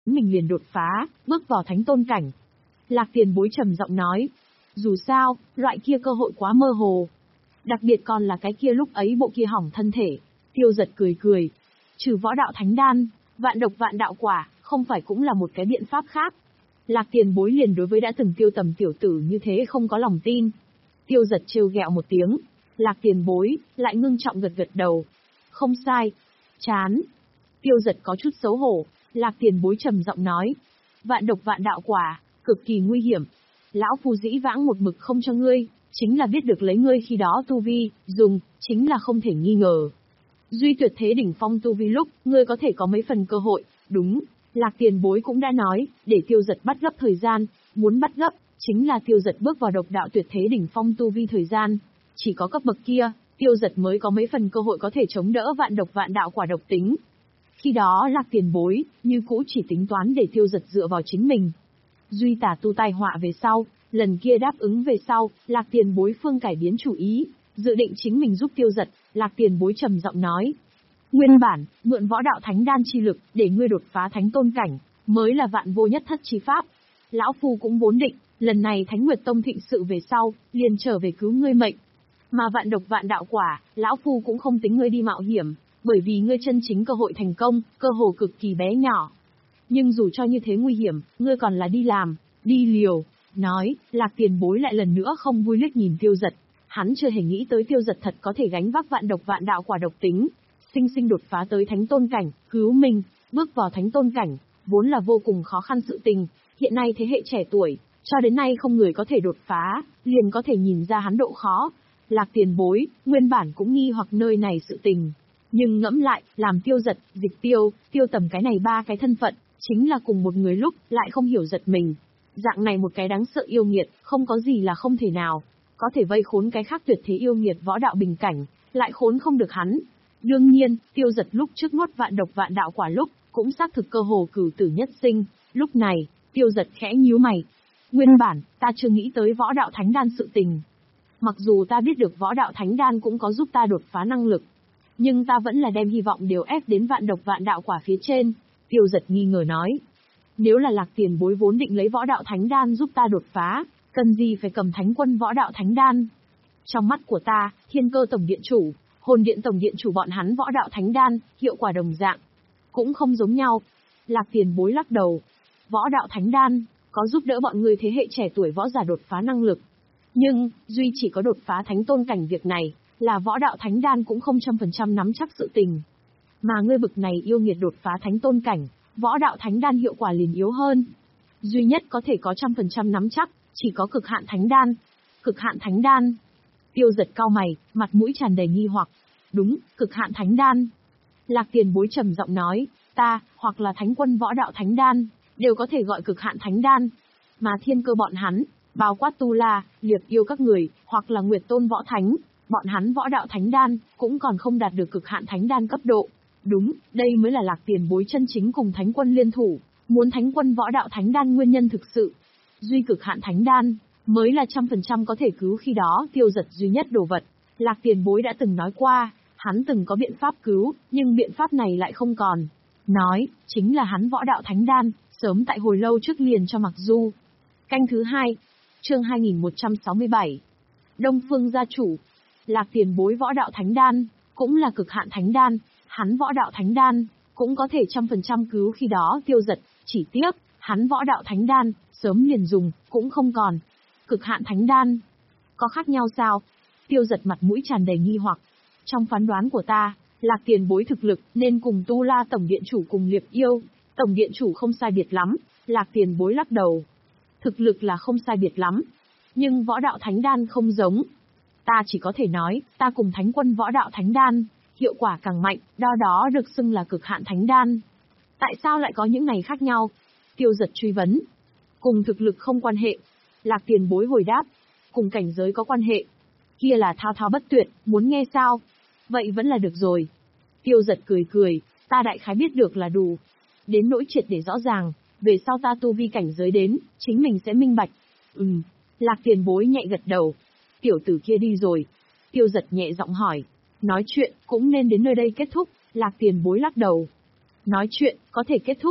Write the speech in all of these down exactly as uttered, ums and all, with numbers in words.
mình liền đột phá, bước vào thánh tôn cảnh. Lạc Tiền Bối trầm giọng nói. Dù sao, loại kia cơ hội quá mơ hồ. Đặc biệt còn là cái kia lúc ấy bộ kia hỏng thân thể. Tiêu Giật cười cười. Trừ võ đạo thánh đan, vạn độc vạn đạo quả, không phải cũng là một cái biện pháp khác. Lạc Tiền Bối liền đối với đã từng Tiêu Tầm tiểu tử như thế không có lòng tin. Tiêu Giật trêu ghẹo một tiếng. Lạc Tiền Bối, lại ngưng trọng gật gật đầu. Không sai. Chán. Tiêu Giật có chút xấu hổ. Lạc Tiền Bối trầm giọng nói. Vạn độc vạn đạo quả, cực kỳ nguy hiểm. Lão Phu dĩ vãng một mực không cho ngươi, chính là biết được lấy ngươi khi đó tu vi, dùng, chính là không thể nghi ngờ. Duy tuyệt thế đỉnh phong tu vi lúc, ngươi có thể có mấy phần cơ hội, đúng, Lạc Tiền Bối cũng đã nói, để Tiêu Giật bắt gấp thời gian, muốn bắt gấp, chính là Tiêu Giật bước vào độc đạo tuyệt thế đỉnh phong tu vi thời gian. Chỉ có cấp bậc kia, Tiêu Giật mới có mấy phần cơ hội có thể chống đỡ vạn độc vạn đạo quả độc tính. Khi đó Lạc Tiền Bối, như cũ chỉ tính toán để Tiêu Giật dựa vào chính mình. Duy tả tu tai họa về sau, lần kia đáp ứng về sau, Lạc Tiền Bối phương cải biến chủ ý, dự định chính mình giúp Tiêu Giật. Lạc Tiền Bối trầm giọng nói. Nguyên bản, mượn võ đạo thánh đan chi lực, để ngươi đột phá thánh tôn cảnh, mới là vạn vô nhất thất chi pháp. Lão Phu cũng vốn định, lần này Thánh Nguyệt Tông thịnh sự về sau, liền trở về cứu ngươi mệnh. Mà vạn độc vạn đạo quả, Lão Phu cũng không tính ngươi đi mạo hiểm, bởi vì ngươi chân chính cơ hội thành công, cơ hồ cực kỳ bé nhỏ. Nhưng dù cho như thế nguy hiểm, ngươi còn là đi làm, đi liều. Nói, Lạc Tiền Bối lại lần nữa không vui liếc nhìn Tiêu Giật. Hắn chưa hề nghĩ tới Tiêu Giật thật có thể gánh vác vạn độc vạn đạo quả độc tính, sinh sinh đột phá tới thánh tôn cảnh, cứu mình, bước vào thánh tôn cảnh, vốn là vô cùng khó khăn sự tình. Hiện nay thế hệ trẻ tuổi, cho đến nay không người có thể đột phá, liền có thể nhìn ra hắn độ khó. Lạc Tiền Bối, nguyên bản cũng nghi hoặc nơi này sự tình. Nhưng ngẫm lại, làm Tiêu Giật, Dịch Tiêu, Tiêu Tầm cái này ba cái thân phận, chính là cùng một người lúc, lại không hiểu giật mình. Dạng này một cái đáng sợ yêu nghiệt, không có gì là không thể nào. Có thể vây khốn cái khác tuyệt thế yêu nghiệt võ đạo bình cảnh, lại khốn không được hắn. Đương nhiên, Tiêu Giật lúc trước nuốt vạn độc vạn đạo quả lúc, cũng xác thực cơ hồ cửu tử nhất sinh. Lúc này, Tiêu Giật khẽ nhíu mày. Nguyên bản, ta chưa nghĩ tới võ đạo thánh đan sự tình. Mặc dù ta biết được võ đạo thánh đan cũng có giúp ta đột phá năng lực, nhưng ta vẫn là đem hy vọng đều ép đến vạn độc vạn đạo quả phía trên. Tiêu Giật nghi ngờ nói. Nếu là Lạc Tiền Bối vốn định lấy võ đạo thánh đan giúp ta đột phá, cần gì phải cầm thánh quân võ đạo thánh đan? Trong mắt của ta, Thiên Cơ Tổng Điện Chủ, Hồn Điện Tổng Điện Chủ bọn hắn võ đạo thánh đan, hiệu quả đồng dạng, cũng không giống nhau. Lạc Tiền Bối lắc đầu. Võ đạo thánh đan, có giúp đỡ bọn người thế hệ trẻ tuổi võ giả đột phá năng lực. Nhưng, duy chỉ có đột phá thánh tôn cảnh việc này, là võ đạo thánh đan cũng không trăm phần trăm nắm chắc sự tình. Mà ngươi bực này yêu nghiệt đột phá thánh tôn cảnh, võ đạo thánh đan hiệu quả liền yếu hơn. Duy nhất có thể có trăm phần trăm nắm chắc, chỉ có cực hạn thánh đan. Cực hạn thánh đan. Tiêu Giật cau mày, mặt mũi tràn đầy nghi hoặc. Đúng, cực hạn thánh đan. Lạc Tiền Bối trầm giọng nói, ta, hoặc là thánh quân võ đạo thánh đan, đều có thể gọi cực hạn thánh đan. Mà Thiên Cơ bọn hắn, bao quát Tu La, Liệp Yêu các người, hoặc là Nguyệt Tôn võ thánh, bọn hắn võ đạo thánh đan, cũng còn không đạt được cực hạn thánh đan cấp độ. Đúng, đây mới là Lạc Tiền Bối chân chính cùng thánh quân liên thủ, muốn thánh quân võ đạo thánh đan nguyên nhân thực sự. Duy cực hạn thánh đan, mới là trăm phần trăm có thể cứu khi đó Tiêu Giật duy nhất đồ vật. Lạc Tiền Bối đã từng nói qua, hắn từng có biện pháp cứu, nhưng biện pháp này lại không còn. Nói, chính là hắn võ đạo thánh đan, sớm tại hồi lâu trước liền cho Mặc Du. Canh thứ hai, chương hai nghìn một trăm sáu mươi bảy. Đông Phương gia chủ. Lạc Tiền Bối võ đạo thánh đan, cũng là cực hạn thánh đan, hắn võ đạo thánh đan, cũng có thể trăm phần trăm cứu khi đó Tiêu Giật, chỉ tiếc, hắn võ đạo thánh đan, sớm liền dùng, cũng không còn. Cực hạn thánh đan, có khác nhau sao? Tiêu Giật mặt mũi tràn đầy nghi hoặc. Trong phán đoán của ta, Lạc Tiền Bối thực lực nên cùng Tu La Tổng Điện Chủ cùng Liệp Yêu, Tổng Điện Chủ không sai biệt lắm. Lạc Tiền Bối lắc đầu. Thực lực là không sai biệt lắm, nhưng võ đạo thánh đan không giống. Ta chỉ có thể nói, ta cùng thánh quân võ đạo thánh đan, hiệu quả càng mạnh, đo đó được xưng là cực hạn thánh đan. Tại sao lại có những này khác nhau? Tiêu Giật truy vấn. Cùng thực lực không quan hệ. Lạc Tiền Bối hồi đáp. Cùng cảnh giới có quan hệ. Kia là thao thao bất tuyệt, muốn nghe sao? Vậy vẫn là được rồi. Tiêu Giật cười cười, ta đại khái biết được là đủ. Đến nỗi triệt để rõ ràng, về sau ta tu vi cảnh giới đến, chính mình sẽ minh bạch. Ừm. Lạc Tiền Bối nhẹ gật đầu. Tiểu tử kia đi rồi. Tiêu Giật nhẹ giọng hỏi. Nói chuyện, cũng nên đến nơi đây kết thúc. Lạc Tiền Bối lắc đầu. Nói chuyện, có thể kết thúc.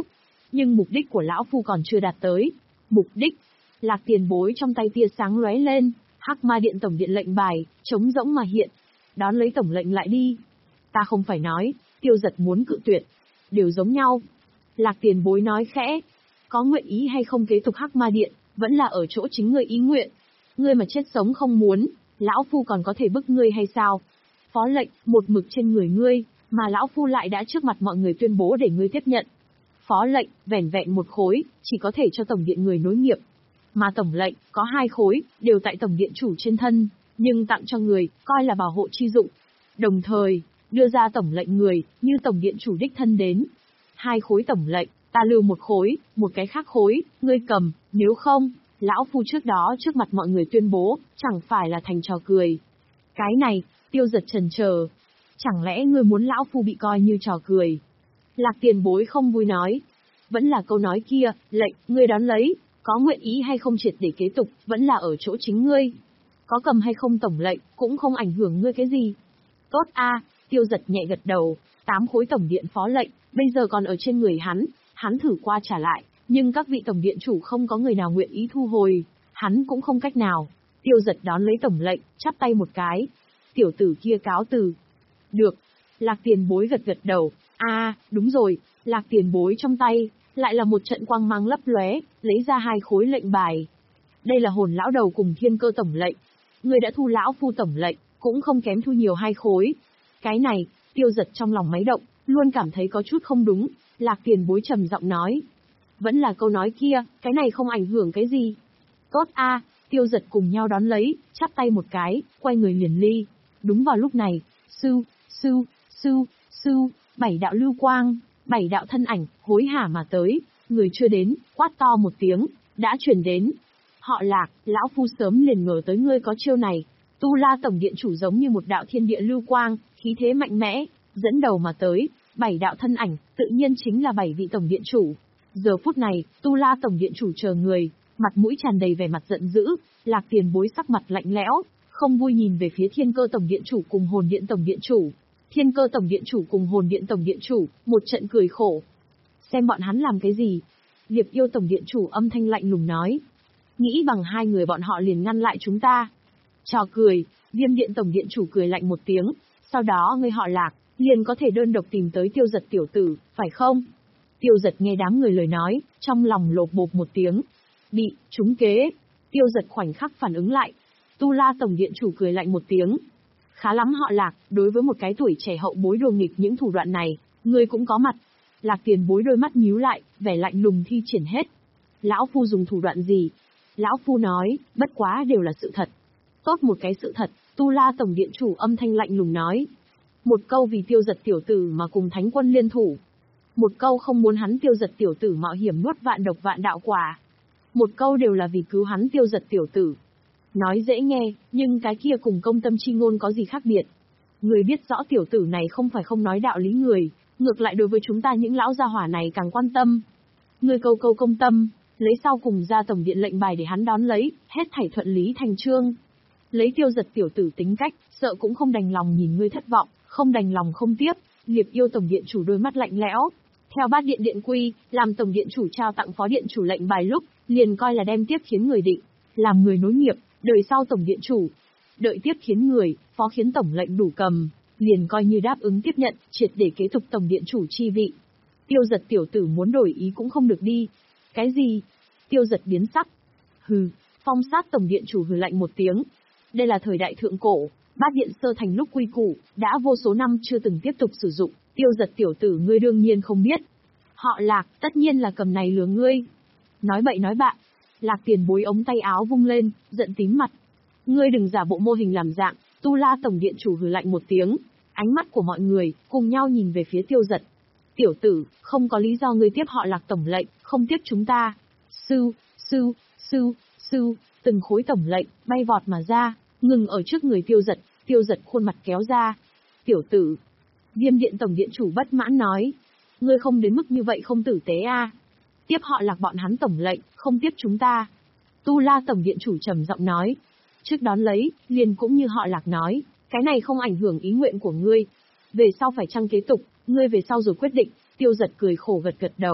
nhưng mục đích của lão phu còn chưa đạt tới. Mục đích? Lạc Tiền Bối trong tay tia sáng lóe lên, Hắc Ma Điện tổng điện lệnh bài, trống rỗng mà hiện. Đón lấy tổng lệnh lại đi. Ta không phải nói, Tiêu Giật muốn cự tuyệt. Đều giống nhau. Lạc Tiền Bối nói khẽ. Có nguyện ý hay không kế tục Hắc Ma Điện, vẫn là ở chỗ chính ngươi ý nguyện. Ngươi mà chết sống không muốn, lão phu còn có thể bức ngươi hay sao? Phó lệnh, một mực trên người ngươi, mà lão phu lại đã trước mặt mọi người tuyên bố để ngươi tiếp nhận. Phó lệnh, vẻn vẹn một khối, chỉ có thể cho tổng điện người nối nghiệp. Mà tổng lệnh, có hai khối, đều tại tổng điện chủ trên thân, nhưng tặng cho người, coi là bảo hộ chi dụng. Đồng thời, đưa ra tổng lệnh người, như tổng điện chủ đích thân đến. Hai khối tổng lệnh, ta lưu một khối, một cái khác khối, ngươi cầm, nếu không, lão phu trước đó trước mặt mọi người tuyên bố, chẳng phải là thành trò cười. Cái này, Tiêu Giật chần chờ. Chẳng lẽ ngươi muốn lão phu bị coi như trò cười? Lạc Tiền Bối không vui nói. Vẫn là câu nói kia, lệnh, ngươi đón lấy, có nguyện ý hay không triệt để kế tục, vẫn là ở chỗ chính ngươi. Có cầm hay không tổng lệnh, cũng không ảnh hưởng ngươi cái gì. Tốt a, Tiêu Giật nhẹ gật đầu, tám khối tổng điện phó lệnh, bây giờ còn ở trên người hắn, hắn thử qua trả lại, nhưng các vị tổng điện chủ không có người nào nguyện ý thu hồi, hắn cũng không cách nào. Tiêu Giật đón lấy tổng lệnh, chắp tay một cái. Tiểu tử kia cáo từ. Được. Lạc Tiền Bối gật gật đầu. A, đúng rồi, Lạc Tiền Bối trong tay, lại là một trận quang mang lấp lóe, lấy ra hai khối lệnh bài. Đây là hồn lão đầu cùng thiên cơ tổng lệnh. Người đã thu lão phu tổng lệnh, cũng không kém thu nhiều hai khối. Cái này, Tiêu Giật trong lòng máy động, luôn cảm thấy có chút không đúng. Lạc Tiền Bối trầm giọng nói. Vẫn là câu nói kia, cái này không ảnh hưởng cái gì. Tốt a, Tiêu Giật cùng nhau đón lấy, chắp tay một cái, quay người liền ly. Đúng vào lúc này, sưu, sưu, sưu, sưu, bảy đạo lưu quang, bảy đạo thân ảnh, hối hả mà tới, người chưa đến, quát to một tiếng, đã chuyển đến. Họ Lạc, lão phu sớm liền ngờ tới ngươi có chiêu này. Tu La tổng điện chủ giống như một đạo thiên địa lưu quang, khí thế mạnh mẽ, dẫn đầu mà tới, bảy đạo thân ảnh, tự nhiên chính là bảy vị tổng điện chủ. Giờ phút này, Tu La tổng điện chủ chờ người, mặt mũi tràn đầy vẻ mặt giận dữ, Lạc Tiền Bối sắc mặt lạnh lẽo, không vui nhìn về phía Thiên Cơ tổng điện chủ cùng Hồn Điện tổng điện chủ. Thiên Cơ tổng điện chủ cùng Hồn Điện tổng điện chủ, một trận cười khổ. Xem bọn hắn làm cái gì? Liệp Yêu tổng điện chủ âm thanh lạnh lùng nói. Nghĩ bằng hai người bọn họ liền ngăn lại chúng ta. Trò cười, Viêm Điện tổng điện chủ cười lạnh một tiếng, sau đó người họ Lạc, liền có thể đơn độc tìm tới Tiêu Giật tiểu tử, phải không? Tiêu Giật nghe đám người lời nói, trong lòng lột bột một tiếng. Bị, trúng kế. Tiêu Giật khoảnh khắc phản ứng lại. Tu La tổng điện chủ cười lạnh một tiếng. Khá lắm họ Lạc, đối với một cái tuổi trẻ hậu bối đồ nghịch những thủ đoạn này, ngươi cũng có mặt. Lạc Tiền Bối đôi mắt nhíu lại, vẻ lạnh lùng thi triển hết. Lão phu dùng thủ đoạn gì? Lão phu nói, bất quá đều là sự thật. Tốt một cái sự thật, Tu La tổng điện chủ âm thanh lạnh lùng nói. Một câu vì Tiêu Giật tiểu tử mà cùng thánh quân liên thủ. Một câu không muốn hắn Tiêu Giật tiểu tử mạo hiểm nuốt vạn độc vạn đạo quả. Một câu đều là vì cứu hắn Tiêu Giật tiểu tử. Nói dễ nghe, nhưng cái kia cùng công tâm chi ngôn có gì khác biệt. Người biết rõ tiểu tử này không phải không nói đạo lý người, ngược lại đối với chúng ta những lão gia hỏa này càng quan tâm. Người câu câu công tâm, lấy sau cùng ra tổng điện lệnh bài để hắn đón lấy, hết thảy thuận lý thành chương. Lấy Tiêu Giật tiểu tử tính cách, sợ cũng không đành lòng nhìn ngươi thất vọng, không đành lòng không tiếp. Liệp Yêu tổng điện chủ đôi mắt lạnh lẽo. Theo bát điện điện quy, làm tổng điện chủ trao tặng phó điện chủ lệnh bài lúc, liền coi là đem tiếp khiến người định, làm người nối nghiệp, đời sau tổng điện chủ. Đợi tiếp khiến người, phó khiến tổng lệnh đủ cầm, liền coi như đáp ứng tiếp nhận, triệt để kế tục tổng điện chủ chi vị. Tiêu Giật tiểu tử muốn đổi ý cũng không được đi. Cái gì? Tiêu Giật biến sắc. Hừ, phong sát tổng điện chủ hừ lạnh một tiếng. Đây là thời đại thượng cổ, bát điện sơ thành lúc quy củ, đã vô số năm chưa từng tiếp tục sử dụng. Tiêu Giật tiểu tử ngươi đương nhiên không biết. Họ Lạc, tất nhiên là cầm này lừa ngươi. Nói bậy nói bạ. Lạc Tiền Bối ống tay áo vung lên, giận tím mặt. Ngươi đừng giả bộ mô hình làm dạng. Tu La tổng điện chủ hừ lạnh một tiếng. Ánh mắt của mọi người, cùng nhau nhìn về phía Tiêu Giật. Tiểu tử, không có lý do ngươi tiếp họ Lạc tổng lệnh, không tiếp chúng ta. Sưu, sưu, sưu, sưu, từng khối tổng lệnh, bay vọt mà ra, ngừng ở trước người Tiêu Giật. Tiêu Giật khuôn mặt kéo ra. Tiểu tử. Viêm Điện tổng điện chủ bất mãn nói. Ngươi không đến mức như vậy không tử tế a. Tiếp họ Lạc bọn hắn tổng lệnh, không tiếp chúng ta. Tu La tổng điện chủ trầm giọng nói. Trước đón lấy, liền cũng như họ Lạc nói, cái này không ảnh hưởng ý nguyện của ngươi. Về sau phải chăng kế tục, ngươi về sau rồi quyết định. Tiêu Giật cười khổ gật gật đầu.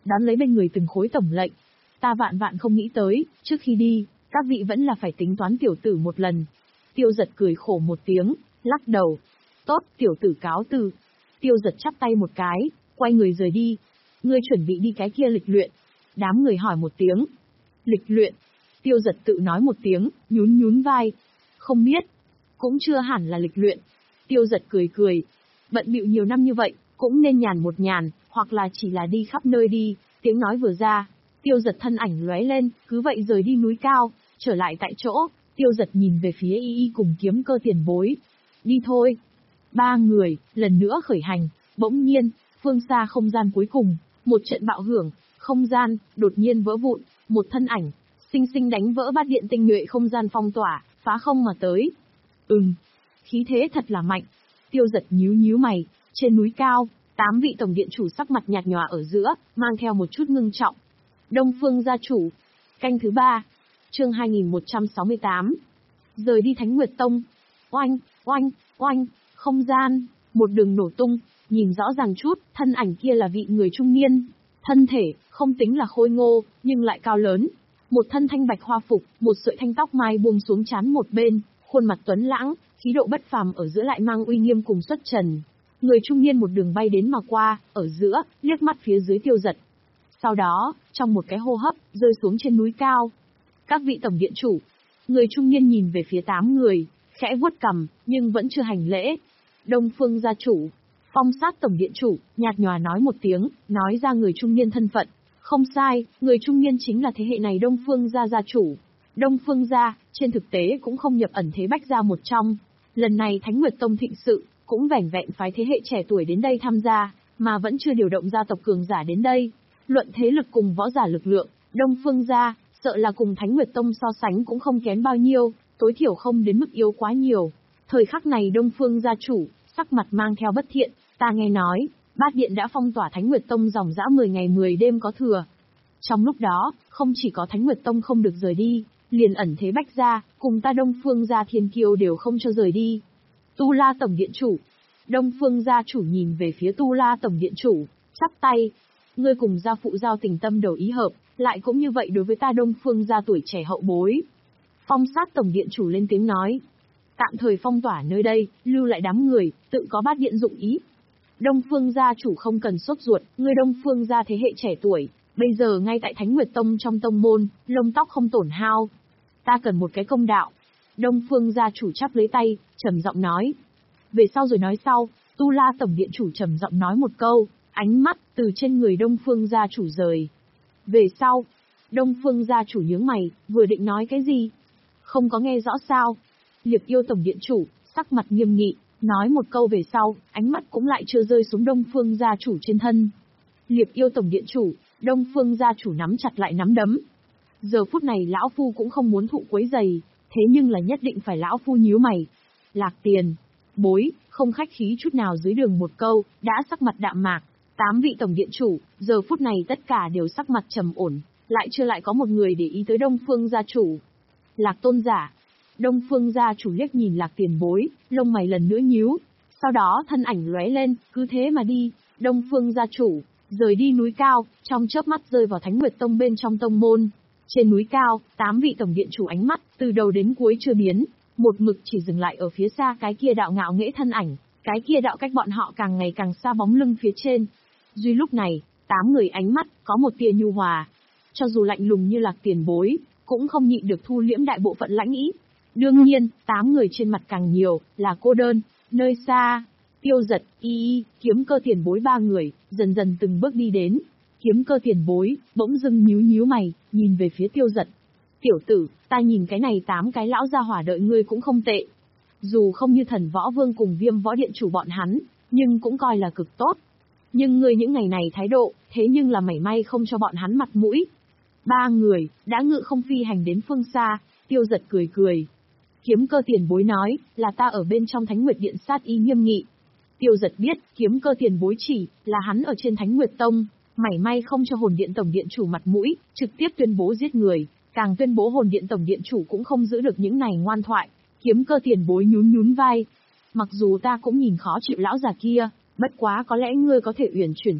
đón lấy bên người từng khối tổng lệnh. Ta vạn vạn không nghĩ tới, trước khi đi, các vị vẫn là phải tính toán tiểu tử một lần. Tiêu giật cười khổ một tiếng, lắc đầu. Tốt, tiểu tử cáo từ. Tiêu giật chắp tay một cái, quay người rời đi. Ngươi chuẩn bị đi cái kia lịch luyện. Đám người hỏi một tiếng. Lịch luyện. Tiêu giật tự nói một tiếng, nhún nhún vai. Không biết. Cũng chưa hẳn là lịch luyện. Tiêu giật cười cười. Bận bịu nhiều năm như vậy, cũng nên nhàn một nhàn, hoặc là chỉ là đi khắp nơi đi. Tiếng nói vừa ra, tiêu giật thân ảnh lóe lên, cứ vậy rời đi núi cao, trở lại tại chỗ. Tiêu giật nhìn về phía y y cùng kiếm cơ tiền bối. Đi thôi. Ba người, lần nữa khởi hành, bỗng nhiên, phương xa không gian cuối cùng, một trận bạo hưởng, không gian, đột nhiên vỡ vụn, một thân ảnh, sinh sinh đánh vỡ bát điện tinh nhuệ không gian phong tỏa, phá không mà tới. Ừm, khí thế thật là mạnh. Tiêu giật nhíu nhíu mày, trên núi cao, tám vị tổng điện chủ sắc mặt nhạt nhòa ở giữa, mang theo một chút ngưng trọng. Đông Phương gia chủ, canh thứ ba, chương hai nghìn một trăm sáu mươi tám. Rời đi Thánh Nguyệt Tông. Oanh, oanh, oanh, không gian, một đường nổ tung, nhìn rõ ràng chút, thân ảnh kia là vị người trung niên. Thân thể, không tính là khôi ngô, nhưng lại cao lớn. Một thân thanh bạch hoa phục, một sợi thanh tóc mai buông xuống trán một bên, khuôn mặt tuấn lãng, khí độ bất phàm ở giữa lại mang uy nghiêm cùng xuất trần. Người trung niên một đường bay đến mà qua, ở giữa, liếc mắt phía dưới tiêu giật. Sau đó, trong một cái hô hấp, rơi xuống trên núi cao. Các vị tổng điện chủ. Người trung niên nhìn về phía tám người, khẽ vuốt cằm, nhưng vẫn chưa hành lễ. Đông Phương gia chủ. Phong Sát tổng điện chủ, nhạt nhòa nói một tiếng, nói ra người trung niên thân phận. Không sai, người trung niên chính là thế hệ này Đông Phương gia gia chủ. Đông Phương gia, trên thực tế cũng không nhập ẩn thế bách gia một trong. Lần này Thánh Nguyệt Tông thịnh sự, cũng vẻn vẹn phái thế hệ trẻ tuổi đến đây tham gia, mà vẫn chưa điều động gia tộc cường giả đến đây. Luận thế lực cùng võ giả lực lượng, Đông Phương gia, sợ là cùng Thánh Nguyệt Tông so sánh cũng không kém bao nhiêu, tối thiểu không đến mức yếu quá nhiều. Thời khắc này Đông Phương gia chủ, sắc mặt mang theo bất thiện, ta nghe nói, Bát Điện đã phong tỏa Thánh Nguyệt Tông dòng dã mười ngày mười đêm có thừa. Trong lúc đó, không chỉ có Thánh Nguyệt Tông không được rời đi, liền ẩn thế bách gia, cùng ta Đông Phương gia thiên kiêu đều không cho rời đi. Tu La tổng điện chủ. Đông Phương gia chủ nhìn về phía Tu La tổng điện chủ, chắp tay. Ngươi cùng gia phụ giao tình tâm đầu ý hợp, lại cũng như vậy đối với ta Đông Phương gia tuổi trẻ hậu bối. Phong Sát tổng điện chủ lên tiếng nói. Tạm thời phong tỏa nơi đây, lưu lại đám người, tự có Bát Điện dụng ý. Đông Phương gia chủ không cần sốt ruột, ngươi Đông Phương gia thế hệ trẻ tuổi, bây giờ ngay tại Thánh Nguyệt Tông trong tông môn, lông tóc không tổn hao. Ta cần một cái công đạo. Đông Phương gia chủ chắp lấy tay, trầm giọng nói. Về sau rồi nói sau, Tu La tổng điện chủ trầm giọng nói một câu, ánh mắt từ trên người Đông Phương gia chủ rời. Về sau, Đông Phương gia chủ nhướng mày, vừa định nói cái gì? Không có nghe rõ sao? Liệp Yêu tổng điện chủ, sắc mặt nghiêm nghị, nói một câu về sau, ánh mắt cũng lại chưa rơi xuống Đông Phương gia chủ trên thân. Liệp Yêu tổng điện chủ, Đông Phương gia chủ nắm chặt lại nắm đấm. Giờ phút này lão phu cũng không muốn thụ quấy giày, thế nhưng là nhất định phải lão phu nhíu mày. Lạc Tiền, bối, không khách khí chút nào dưới đường một câu, đã sắc mặt đạm mạc. Tám vị tổng điện chủ, giờ phút này tất cả đều sắc mặt trầm ổn, lại chưa lại có một người để ý tới Đông Phương gia chủ. Lạc tôn giả. Đông Phương gia chủ liếc nhìn Lạc Tiền bối, lông mày lần nữa nhíu. Sau đó thân ảnh lóe lên, cứ thế mà đi. Đông Phương gia chủ, rời đi núi cao, trong chớp mắt rơi vào Thánh Nguyệt Tông bên trong tông môn. Trên núi cao, tám vị tổng điện chủ ánh mắt, từ đầu đến cuối chưa biến, một mực chỉ dừng lại ở phía xa cái kia đạo ngạo nghễ thân ảnh, cái kia đạo cách bọn họ càng ngày càng xa bóng lưng phía trên. Duy lúc này, tám người ánh mắt, có một tia nhu hòa. Cho dù lạnh lùng như Lạc Tiền bối, cũng không nhịn được thu liễm đại bộ phận lãnh ý. Đương nhiên, tám người trên mặt càng nhiều, là cô đơn, nơi xa. Tiêu Giật, Y Y, Kiếm Cơ tiền bối ba người, dần dần từng bước đi đến. Kiếm Cơ tiền bối, bỗng dưng nhíu nhíu mày, nhìn về phía Tiêu Giật. Tiểu tử, ta nhìn cái này tám cái lão gia hỏa đợi ngươi cũng không tệ. Dù không như Thần Võ Vương cùng Viêm Võ Điện chủ bọn hắn, nhưng cũng coi là cực tốt. Nhưng ngươi những ngày này thái độ, thế nhưng là mảy may không cho bọn hắn mặt mũi. Ba người, đã ngự không phi hành đến phương xa, Tiêu Giật cười cười. Kiếm Cơ tiền bối nói, là ta ở bên trong Thánh Nguyệt Điện sát ý nghiêm nghị. Tiêu Giật biết, Kiếm Cơ tiền bối chỉ, là hắn ở trên Thánh Nguyệt Tông, mảy may không cho Hồn Điện Tổng Điện chủ mặt mũi, trực tiếp tuyên bố giết người, càng tuyên bố Hồn Điện Tổng Điện chủ cũng không giữ được những này ngoan thoại. Kiếm Cơ tiền bối nhún nhún vai. Mặc dù ta cũng nhìn khó chịu lão già kia, bất quá có lẽ ngươi có thể uyển chuyển chút,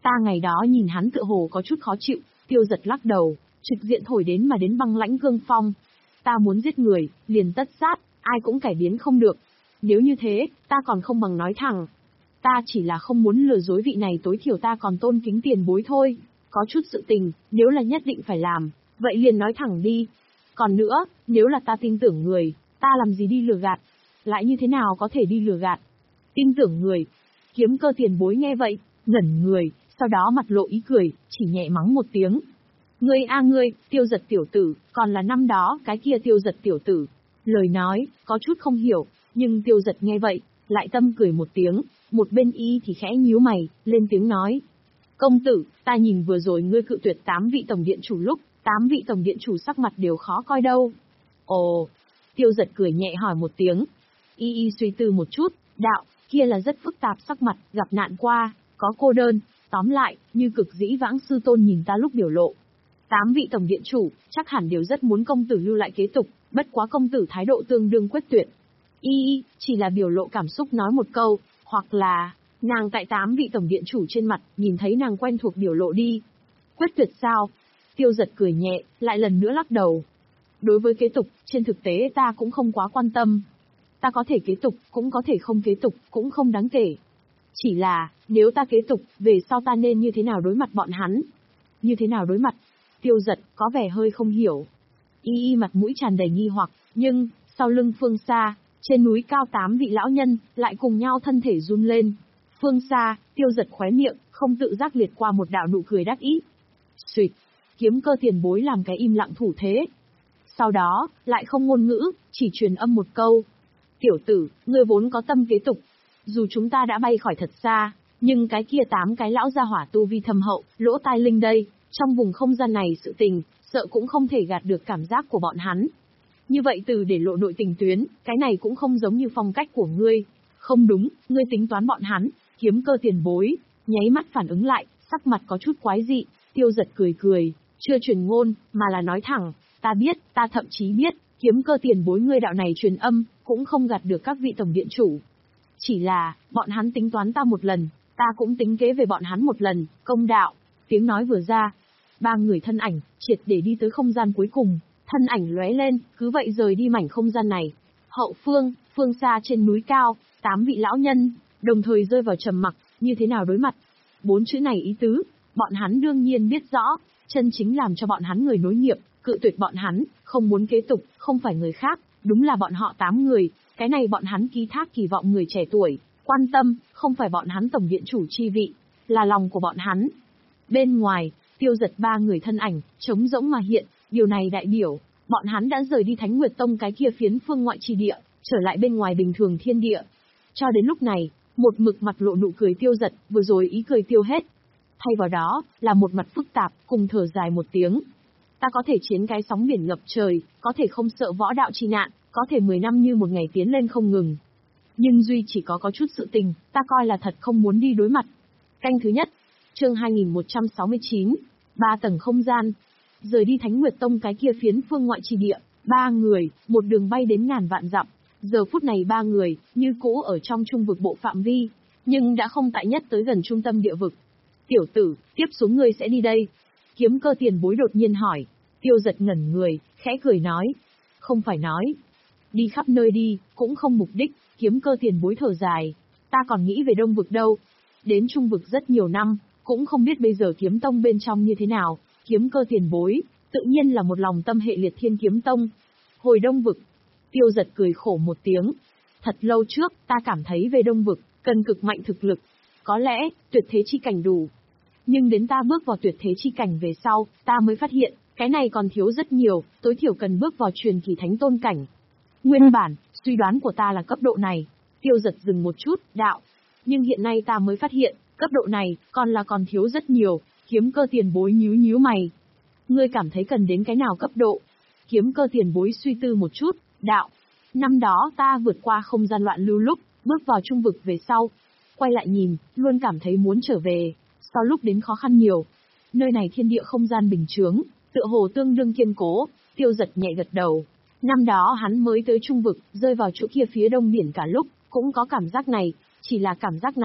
Ta ngày đó nhìn hắn tựa hồ có chút khó chịu, Tiêu Giật lắc đầu, trực diện thổi đến mà đến băng lãnh cương phong. Ta muốn giết người, liền tất sát, ai cũng cải biến không được. Nếu như thế, ta còn không bằng nói thẳng. Ta chỉ là không muốn lừa dối vị này, tối thiểu ta còn tôn kính tiền bối thôi. Có chút sự tình, nếu là nhất định phải làm, vậy liền nói thẳng đi. Còn nữa, nếu là ta tin tưởng người, ta làm gì đi lừa gạt? Lại như thế nào có thể đi lừa gạt? Tin tưởng người. Kiếm Cơ tiền bối nghe vậy, ngẩn người, sau đó mặt lộ ý cười, chỉ nhẹ mắng một tiếng. Ngươi a ngươi, Tiêu Giật tiểu tử, còn là năm đó cái kia Tiêu Giật tiểu tử. Lời nói, có chút không hiểu, nhưng Tiêu Giật nghe vậy, lại tâm cười một tiếng, một bên y thì khẽ nhíu mày, lên tiếng nói. Công tử, ta nhìn vừa rồi ngươi cự tuyệt tám vị tổng điện chủ lúc, tám vị tổng điện chủ sắc mặt đều khó coi đâu. Ồ, Tiêu Giật cười nhẹ hỏi một tiếng. Y y suy tư một chút, đạo, kia là rất phức tạp sắc mặt, gặp nạn qua, có cô đơn, tóm lại, như cực dĩ vãng sư tôn nhìn ta lúc biểu lộ. Tám vị tổng điện chủ, chắc hẳn đều rất muốn công tử lưu lại kế tục, bất quá công tử thái độ tương đương quyết tuyệt. Y y, chỉ là biểu lộ cảm xúc nói một câu, hoặc là, nàng tại tám vị tổng điện chủ trên mặt, nhìn thấy nàng quen thuộc biểu lộ đi. Quyết tuyệt sao? Tiêu Giật cười nhẹ, lại lần nữa lắc đầu. Đối với kế tục, trên thực tế ta cũng không quá quan tâm. Ta có thể kế tục, cũng có thể không kế tục, cũng không đáng kể. Chỉ là, nếu ta kế tục, về sau ta nên như thế nào đối mặt bọn hắn? Như thế nào đối mặt? Tiêu Giật có vẻ hơi không hiểu. Y y mặt mũi tràn đầy nghi hoặc, nhưng, sau lưng phương xa, trên núi cao tám vị lão nhân, lại cùng nhau thân thể run lên. Phương xa, Tiêu Giật khóe miệng, không tự giác liệt qua một đạo nụ cười đắc ý. Xuyệt, Kiếm Cơ tiền bối làm cái im lặng thủ thế. Sau đó, lại không ngôn ngữ, chỉ truyền âm một câu. Tiểu tử, ngươi vốn có tâm kế tục. Dù chúng ta đã bay khỏi thật xa, nhưng cái kia tám cái lão gia hỏa tu vi thâm hậu, lỗ tai linh đây, trong vùng không gian này sự tình, sợ cũng không thể gạt được cảm giác của bọn hắn. Như vậy từ để lộ nội tình tuyến, cái này cũng không giống như phong cách của ngươi. Không đúng, ngươi tính toán bọn hắn. Kiếm Cơ tiền bối, nháy mắt phản ứng lại, sắc mặt có chút quái dị. Tiêu Giật cười cười, chưa truyền ngôn, mà là nói thẳng, ta biết, ta thậm chí biết, Kiếm Cơ tiền bối ngươi đạo này truyền âm, cũng không gạt được các vị tổng điện chủ. Chỉ là, bọn hắn tính toán ta một lần, ta cũng tính kế về bọn hắn một lần, công đạo. Tiếng nói vừa ra, ba người thân ảnh, triệt để đi tới không gian cuối cùng, thân ảnh lóe lên, cứ vậy rời đi mảnh không gian này. Hậu phương, phương xa trên núi cao, tám vị lão nhân, đồng thời rơi vào trầm mặc, như thế nào đối mặt. Bốn chữ này ý tứ, bọn hắn đương nhiên biết rõ, chân chính làm cho bọn hắn người nối nghiệp, cự tuyệt bọn hắn, không muốn kế tục, không phải người khác, đúng là bọn họ tám người, cái này bọn hắn ký thác kỳ vọng người trẻ tuổi, quan tâm, không phải bọn hắn tổng điện chủ chi vị, là lòng của bọn hắn. Bên ngoài, Tiêu Giật ba người thân ảnh, trống rỗng mà hiện, điều này đại biểu, bọn hắn đã rời đi Thánh Nguyệt Tông cái kia phiến phương ngoại chi địa, trở lại bên ngoài bình thường thiên địa. Cho đến lúc này, một mực mặt lộ nụ cười Tiêu Giật, vừa rồi ý cười tiêu hết. Thay vào đó, là một mặt phức tạp, cùng thở dài một tiếng. Ta có thể chiến cái sóng biển ngập trời, có thể không sợ võ đạo chi nạn, có thể mười năm như một ngày tiến lên không ngừng. Nhưng duy chỉ có có chút sự tình, ta coi là thật không muốn đi đối mặt. Canh thứ nhất, chương hai nghìn một trăm sáu mươi chín, ba tầng không gian. Rời đi Thánh Nguyệt Tông cái kia phiến phương ngoại chi địa, ba người, một đường bay đến ngàn vạn dặm. Giờ phút này ba người, như cũ ở trong trung vực bộ phạm vi, nhưng đã không tại nhất tới gần trung tâm địa vực. Tiểu tử, tiếp xuống ngươi sẽ đi đây. Kiếm Cơ tiền bối đột nhiên hỏi. Tiêu Giật ngẩn người, khẽ cười nói. Không phải nói. Đi khắp nơi đi, cũng không mục đích. Kiếm Cơ tiền bối thở dài. Ta còn nghĩ về đông vực đâu. Đến trung vực rất nhiều năm, cũng không biết bây giờ kiếm tông bên trong như thế nào. Kiếm Cơ tiền bối, tự nhiên là một lòng tâm hệ liệt thiên kiếm tông. Hồi đông vực. Tiêu Giật cười khổ một tiếng. Thật lâu trước, ta cảm thấy về đông vực, cần cực mạnh thực lực. Có lẽ, tuyệt thế chi cảnh đủ. Nhưng đến ta bước vào tuyệt thế chi cảnh về sau, ta mới phát hiện, cái này còn thiếu rất nhiều, tối thiểu cần bước vào truyền kỳ thánh tôn cảnh. Nguyên bản, suy đoán của ta là cấp độ này. Tiêu Giật dừng một chút, đạo. Nhưng hiện nay ta mới phát hiện, cấp độ này, còn là còn thiếu rất nhiều. Kiếm Cơ tiền bối nhíu nhíu mày. Ngươi cảm thấy cần đến cái nào cấp độ? Kiếm Cơ tiền bối suy tư một chút, đạo. Năm đó ta vượt qua không gian loạn lưu lúc, bước vào trung vực về sau. Quay lại nhìn, luôn cảm thấy muốn trở về. Sau lúc đến khó khăn nhiều. Nơi này thiên địa không gian bình chướng, tựa hồ tương đương kiên cố. Tiêu Giật nhẹ gật đầu. Năm đó hắn mới tới trung vực, rơi vào chỗ kia phía đông biển cả lúc, cũng có cảm giác này. Chỉ là cảm giác này,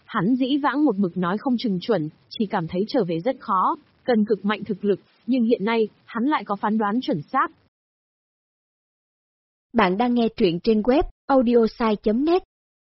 Hắn dĩ vãng một mực nói không chừng chuẩn, chỉ cảm thấy trở về rất khó, cần cực mạnh thực lực, nhưng hiện nay, hắn lại có phán đoán chuẩn xác. Bạn đang nghe truyện trên web audiosai chấm net.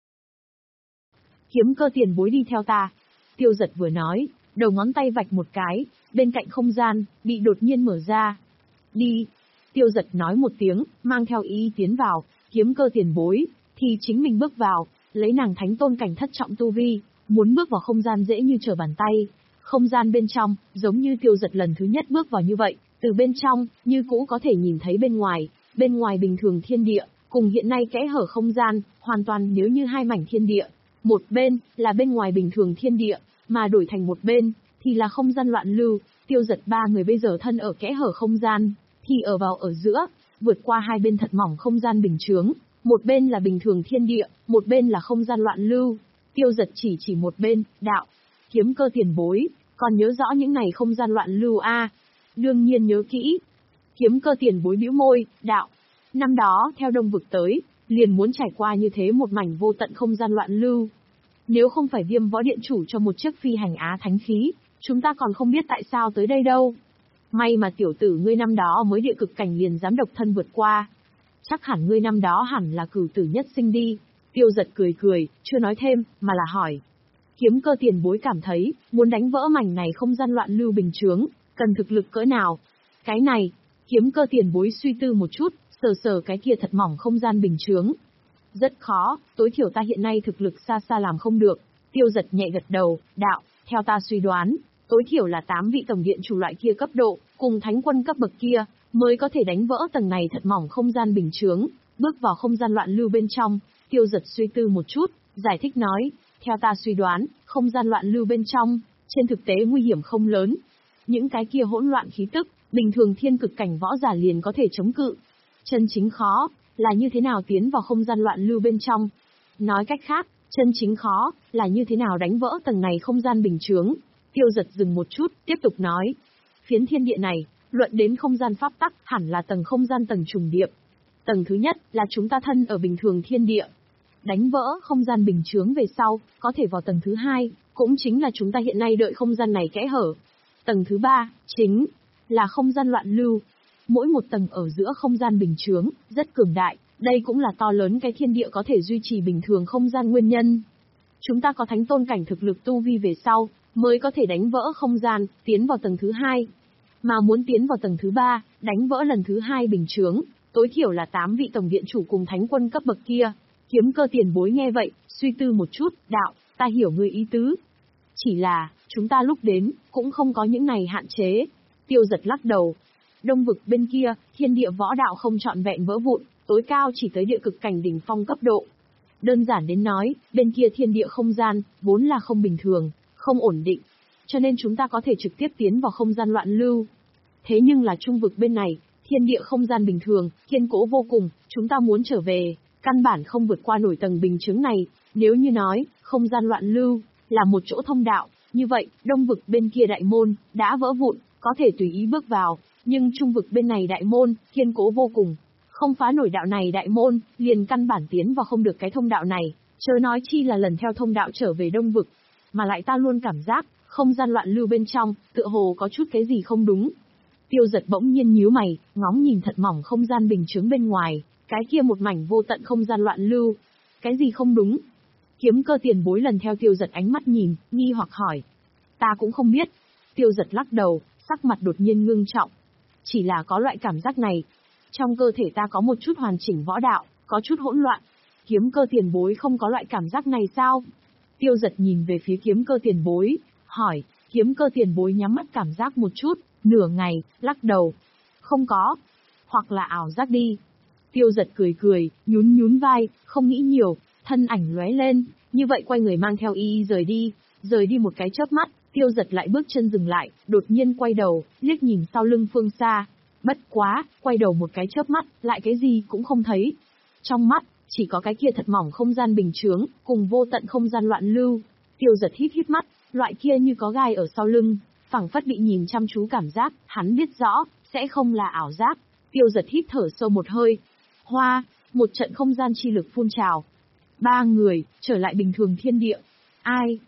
Kiếm Cơ tiền bối đi theo ta. Tiêu Giật vừa nói, đầu ngón tay vạch một cái, bên cạnh không gian, bị đột nhiên mở ra. Đi. Tiêu Giật nói một tiếng, mang theo ý tiến vào, Kiếm Cơ tiền bối, thì chính mình bước vào, lấy nàng thánh tôn cảnh thất trọng tu vi, muốn bước vào không gian dễ như trở bàn tay. Không gian bên trong, giống như Tiêu Giật lần thứ nhất bước vào như vậy, từ bên trong, như cũ có thể nhìn thấy bên ngoài, bên ngoài bình thường thiên địa, cùng hiện nay kẽ hở không gian, hoàn toàn nếu như hai mảnh thiên địa. Một bên, là bên ngoài bình thường thiên địa, mà đổi thành một bên, thì là không gian loạn lưu. Tiêu Giật ba người bây giờ thân ở kẽ hở không gian, thì ở vào ở giữa, vượt qua hai bên thật mỏng không gian bình chướng. Một bên là bình thường thiên địa, một bên là không gian loạn lưu. Tiêu Giật chỉ chỉ một bên, đạo. Kiếm Cơ tiền bối, còn nhớ rõ những này không gian loạn lưu a? À? Đương nhiên nhớ kỹ. Kiếm Cơ tiền bối bĩu môi, đạo. Năm đó, theo Đông Vực tới, liền muốn trải qua như thế một mảnh vô tận không gian loạn lưu. Nếu không phải Viêm Võ Điện chủ cho một chiếc phi hành á thánh khí, chúng ta còn không biết tại sao tới đây đâu. May mà tiểu tử ngươi năm đó mới địa cực cảnh liền dám độc thân vượt qua. Chắc hẳn ngươi năm đó hẳn là cửu tử nhất sinh đi. Tiêu Giật cười cười, chưa nói thêm, mà là hỏi. Kiếm Cơ tiền bối cảm thấy, muốn đánh vỡ mảnh này không gian loạn lưu bình chướng, cần thực lực cỡ nào? Cái này, Kiếm Cơ tiền bối suy tư một chút, sờ sờ cái kia thật mỏng không gian bình chướng. Rất khó, tối thiểu ta hiện nay thực lực xa xa làm không được. Tiêu Giật nhẹ gật đầu, đạo, theo ta suy đoán, tối thiểu là tám vị tổng điện chủ loại kia cấp độ, cùng thánh quân cấp bậc kia, mới có thể đánh vỡ tầng này thật mỏng không gian bình chướng, bước vào không gian loạn lưu bên trong. Tiêu Giật suy tư một chút, giải thích nói, theo ta suy đoán, không gian loạn lưu bên trong, trên thực tế nguy hiểm không lớn. Những cái kia hỗn loạn khí tức, bình thường thiên cực cảnh võ giả liền có thể chống cự. Chân chính khó, là như thế nào tiến vào không gian loạn lưu bên trong. Nói cách khác, chân chính khó, là như thế nào đánh vỡ tầng này không gian bình chướng. Tiêu Giật dừng một chút, tiếp tục nói. Phiến thiên địa này, luận đến không gian pháp tắc, hẳn là tầng không gian tầng trùng điệp. Tầng thứ nhất, là chúng ta thân ở bình thường thiên địa. Đánh vỡ không gian bình chướng về sau, có thể vào tầng thứ hai, cũng chính là chúng ta hiện nay đợi không gian này kẽ hở. Tầng thứ ba, chính là không gian loạn lưu. Mỗi một tầng ở giữa không gian bình chướng, rất cường đại, đây cũng là to lớn cái thiên địa có thể duy trì bình thường không gian nguyên nhân. Chúng ta có thánh tôn cảnh thực lực tu vi về sau, mới có thể đánh vỡ không gian, tiến vào tầng thứ hai. Mà muốn tiến vào tầng thứ ba, đánh vỡ lần thứ hai bình chướng, tối thiểu là tám vị tổng điện chủ cùng thánh quân cấp bậc kia. Kiếm Cơ tiền bối nghe vậy, suy tư một chút, đạo, ta hiểu ngươi ý tứ. Chỉ là, chúng ta lúc đến, cũng không có những này hạn chế. Tiêu Giật lắc đầu. Đông Vực bên kia, thiên địa võ đạo không trọn vẹn vỡ vụn, tối cao chỉ tới địa cực cảnh đỉnh phong cấp độ. Đơn giản đến nói, bên kia thiên địa không gian, vốn là không bình thường, không ổn định. Cho nên chúng ta có thể trực tiếp tiến vào không gian loạn lưu. Thế nhưng là Trung Vực bên này, thiên địa không gian bình thường, kiên cố vô cùng, chúng ta muốn trở về, căn bản không vượt qua nổi tầng bình chướng này. Nếu như nói, không gian loạn lưu, là một chỗ thông đạo, như vậy, Đông Vực bên kia đại môn, đã vỡ vụn, có thể tùy ý bước vào. Nhưng Trung Vực bên này đại môn, kiên cố vô cùng. Không phá nổi đạo này đại môn, liền căn bản tiến vào không được cái thông đạo này, chớ nói chi là lần theo thông đạo trở về Đông Vực. Mà lại ta luôn cảm giác, không gian loạn lưu bên trong, tựa hồ có chút cái gì không đúng. Tiêu Giật bỗng nhiên nhíu mày, ngóng nhìn thật mỏng không gian bình chướng bên ngoài, cái kia một mảnh vô tận không gian loạn lưu. Cái gì không đúng? Kiếm Cơ tiền bối lần theo Tiêu Giật ánh mắt nhìn, nghi hoặc hỏi. Ta cũng không biết. Tiêu Giật lắc đầu, sắc mặt đột nhiên ngưng trọng. Chỉ là có loại cảm giác này. Trong cơ thể ta có một chút hoàn chỉnh võ đạo, có chút hỗn loạn. Kiếm Cơ tiền bối không có loại cảm giác này sao? Tiêu Giật nhìn về phía Kiếm Cơ tiền bối, hỏi. Kiếm Cơ tiền bối nhắm mắt cảm giác một chút, nửa ngày, lắc đầu. Không có. Hoặc là ảo giác đi. Tiêu Giật cười cười, nhún nhún vai, không nghĩ nhiều, thân ảnh lóe lên, như vậy quay người mang theo y y rời đi, rời đi một cái chớp mắt, Tiêu Giật lại bước chân dừng lại, đột nhiên quay đầu, liếc nhìn sau lưng phương xa. Bất quá, quay đầu một cái chớp mắt, lại cái gì cũng không thấy. Trong mắt, chỉ có cái kia thật mỏng không gian bình chướng, cùng vô tận không gian loạn lưu. Tiêu Giật hít hít mắt, loại kia như có gai ở sau lưng, phảng phất bị nhìn chăm chú cảm giác, hắn biết rõ, sẽ không là ảo giác. Tiêu Giật hít thở sâu một hơi. Hoa, một trận không gian chi lực phun trào. Ba người, trở lại bình thường thiên địa. Ai?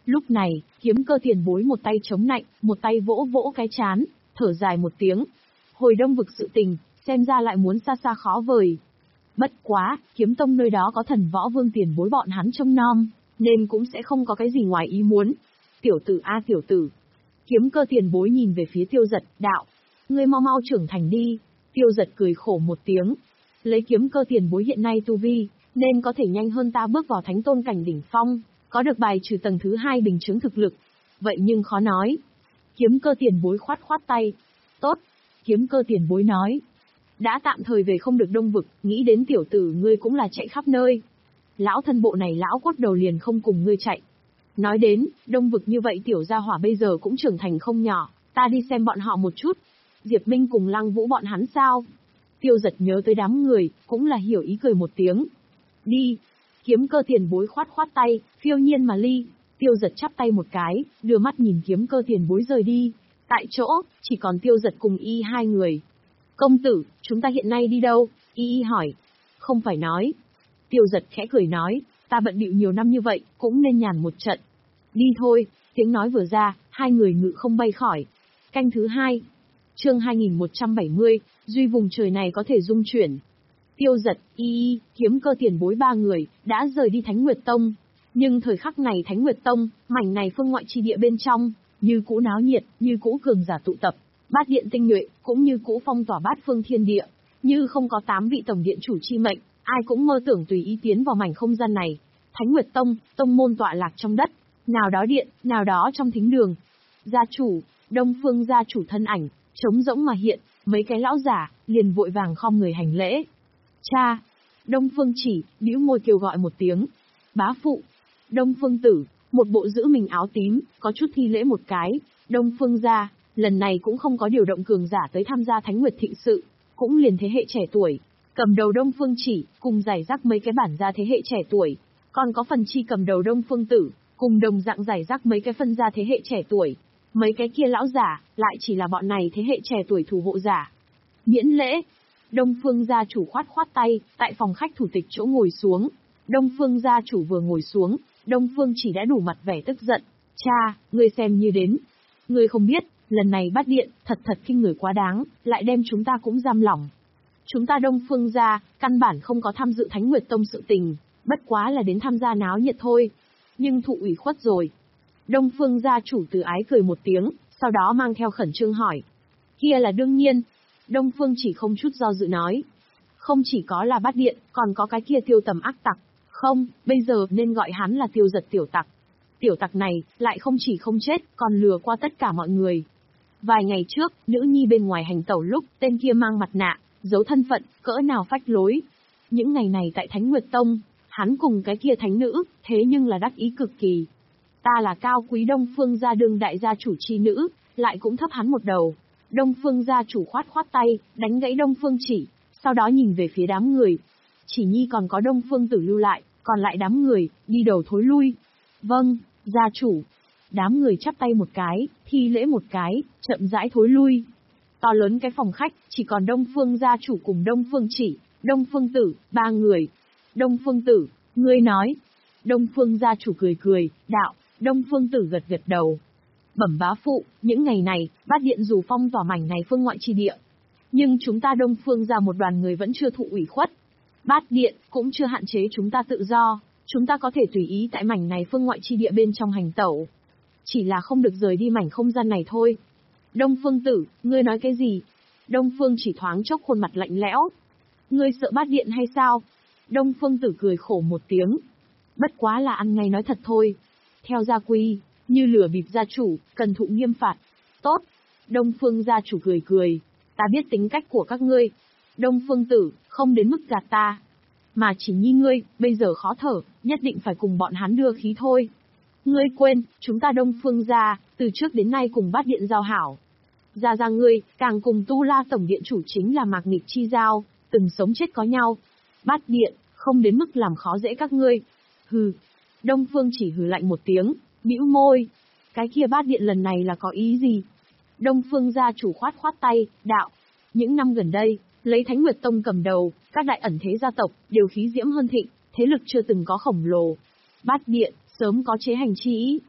Lúc này, Kiếm Cơ tiền bối một tay chống nạnh, một tay vỗ vỗ cái chán, thở dài một tiếng. Hồi Đông vực sự tình, xem ra lại muốn xa xa khó vời. Bất quá, Kiếm Tông nơi đó có Thần Võ Vương tiền bối bọn hắn trông nom, nên cũng sẽ không có cái gì ngoài ý muốn. Tiểu tử a tiểu tử. Kiếm Cơ tiền bối nhìn về phía Tiêu Giật, đạo. Ngươi mau mau trưởng thành đi. Tiêu Giật cười khổ một tiếng. Lấy Kiếm Cơ tiền bối hiện nay tu vi, nên có thể nhanh hơn ta bước vào thánh tôn cảnh đỉnh phong, có được bài trừ tầng thứ hai bình chứng thực lực. Vậy nhưng khó nói. Kiếm Cơ tiền bối khoát khoát tay. Tốt. Kiếm Cơ tiền bối nói. Đã tạm thời về không được Đông vực, nghĩ đến tiểu tử ngươi cũng là chạy khắp nơi. Lão thân bộ này lão cốt đầu liền không cùng ngươi chạy. Nói đến, Đông vực như vậy tiểu gia hỏa bây giờ cũng trưởng thành không nhỏ, ta đi xem bọn họ một chút. Diệp Minh cùng Lăng Vũ bọn hắn sao? Tiêu Giật nhớ tới đám người, cũng là hiểu ý cười một tiếng. Đi. Kiếm Cơ tiền bối khoát khoát tay, phiêu nhiên mà ly. Tiêu Giật chắp tay một cái, đưa mắt nhìn Kiếm Cơ tiền bối rời đi. Tại chỗ, chỉ còn Tiêu Giật cùng y hai người. Công tử, chúng ta hiện nay đi đâu? Y y hỏi. Không phải nói. Tiêu Giật khẽ cười nói, ta bận bịu nhiều năm như vậy, cũng nên nhàn một trận. Đi thôi, tiếng nói vừa ra, hai người ngự không bay khỏi. Canh thứ hai. Chương hai nghìn một trăm bảy mươi, duy vùng trời này có thể dung chuyển. Tiêu Giật, Y Y, Kiếm Cơ tiền bối ba người, đã rời đi Thánh Nguyệt Tông. Nhưng thời khắc này Thánh Nguyệt Tông, mảnh này phương ngoại chi địa bên trong, như cũ náo nhiệt, như cũ cường giả tụ tập, bát điện tinh nhuệ, cũng như cũ phong tỏa bát phương thiên địa. Như không có tám vị tổng điện chủ chi mệnh, ai cũng mơ tưởng tùy ý tiến vào mảnh không gian này. Thánh Nguyệt Tông, tông môn tọa lạc trong đất, nào đó điện, nào đó trong thính đường. Gia chủ, Đông Phương gia chủ thân ảnh, trống rỗng mà hiện, mấy cái lão giả, liền vội vàng khom người hành lễ. Cha! Đông Phương Chỉ, bĩu môi kêu gọi một tiếng. Bá phụ! Đông Phương Tử, một bộ giữ mình áo tím, có chút thi lễ một cái. Đông Phương gia, lần này cũng không có điều động cường giả tới tham gia Thánh Nguyệt thịnh sự, cũng liền thế hệ trẻ tuổi. Cầm đầu Đông Phương Chỉ, cùng giải rác mấy cái bản gia thế hệ trẻ tuổi. Còn có phần chi cầm đầu Đông Phương Tử, cùng đồng dạng giải rác mấy cái phân gia thế hệ trẻ tuổi. Mấy cái kia lão giả, lại chỉ là bọn này thế hệ trẻ tuổi thủ hộ giả. Miễn lễ. Đông Phương gia chủ khoát khoát tay, tại phòng khách thủ tịch chỗ ngồi xuống. Đông Phương gia chủ vừa ngồi xuống, Đông Phương Chỉ đã đủ mặt vẻ tức giận. Cha, ngươi xem như đến. Ngươi không biết, lần này bắt điện, thật thật khinh người quá đáng, lại đem chúng ta cũng giam lỏng. Chúng ta Đông Phương gia, căn bản không có tham dự Thánh Nguyệt Tông sự tình, bất quá là đến tham gia náo nhiệt thôi. Nhưng thụ ủy khuất rồi. Đông Phương gia chủ từ ái cười một tiếng, sau đó mang theo khẩn trương hỏi. Kia là đương nhiên. Đông Phương Chỉ không chút do dự nói. Không chỉ có là bắt điện, còn có cái kia Tiêu Tầm ác tặc. Không, bây giờ nên gọi hắn là Tiêu Giật tiểu tặc. Tiểu tặc này, lại không chỉ không chết, còn lừa qua tất cả mọi người. Vài ngày trước, nữ nhi bên ngoài hành tẩu lúc, tên kia mang mặt nạ, giấu thân phận, cỡ nào phách lối. Những ngày này tại Thánh Nguyệt Tông, hắn cùng cái kia thánh nữ, thế nhưng là đắc ý cực kỳ. Ta là cao quý Đông Phương gia đương đại gia chủ chi nữ, lại cũng thấp hắn một đầu. Đông Phương gia chủ khoát khoát tay, đánh gãy Đông Phương Chỉ, sau đó nhìn về phía đám người. Chỉ nhi còn có Đông Phương Tử lưu lại, còn lại đám người, đi đầu thối lui. Vâng, gia chủ. Đám người chắp tay một cái, thi lễ một cái, chậm rãi thối lui. To lớn cái phòng khách, chỉ còn Đông Phương gia chủ cùng Đông Phương Chỉ, Đông Phương Tử, ba người. Đông Phương Tử, ngươi nói. Đông Phương gia chủ cười cười, đạo. Đông Phương Tử gật gật đầu. Bẩm bá phụ, những ngày này, bát điện dù phong tỏa mảnh này phương ngoại chi địa. Nhưng chúng ta Đông Phương ra một đoàn người vẫn chưa thụ ủy khuất. Bát điện cũng chưa hạn chế chúng ta tự do, chúng ta có thể tùy ý tại mảnh này phương ngoại chi địa bên trong hành tẩu. Chỉ là không được rời đi mảnh không gian này thôi. Đông Phương Tử, ngươi nói cái gì? Đông Phương Chỉ thoáng chốc khuôn mặt lạnh lẽo. Ngươi sợ bát điện hay sao? Đông Phương Tử cười khổ một tiếng. Bất quá là ăn ngay nói thật thôi. Theo gia quy, như lửa bịp gia chủ, cần thụ nghiêm phạt. Tốt. Đông Phương gia chủ cười cười. Ta biết tính cách của các ngươi. Đông Phương Tử, không đến mức gạt ta. Mà chỉ nhi ngươi, bây giờ khó thở, nhất định phải cùng bọn hắn đưa khí thôi. Ngươi quên, chúng ta Đông Phương gia, từ trước đến nay cùng bát điện giao hảo. Gia gia ngươi, càng cùng Tu La tổng điện chủ chính là Mạc Nghịch chi giao, từng sống chết có nhau. Bát điện, không đến mức làm khó dễ các ngươi. Hừ. Đông Phương Chỉ hừ lạnh một tiếng, bĩu môi. Cái kia bát điện lần này là có ý gì? Đông Phương gia chủ khoát khoát tay, đạo. Những năm gần đây, lấy Thánh Nguyệt Tông cầm đầu, các đại ẩn thế gia tộc, đều khí diễm hơn thịnh, thế lực chưa từng có khổng lồ. Bát điện, sớm có chế hành chi ý.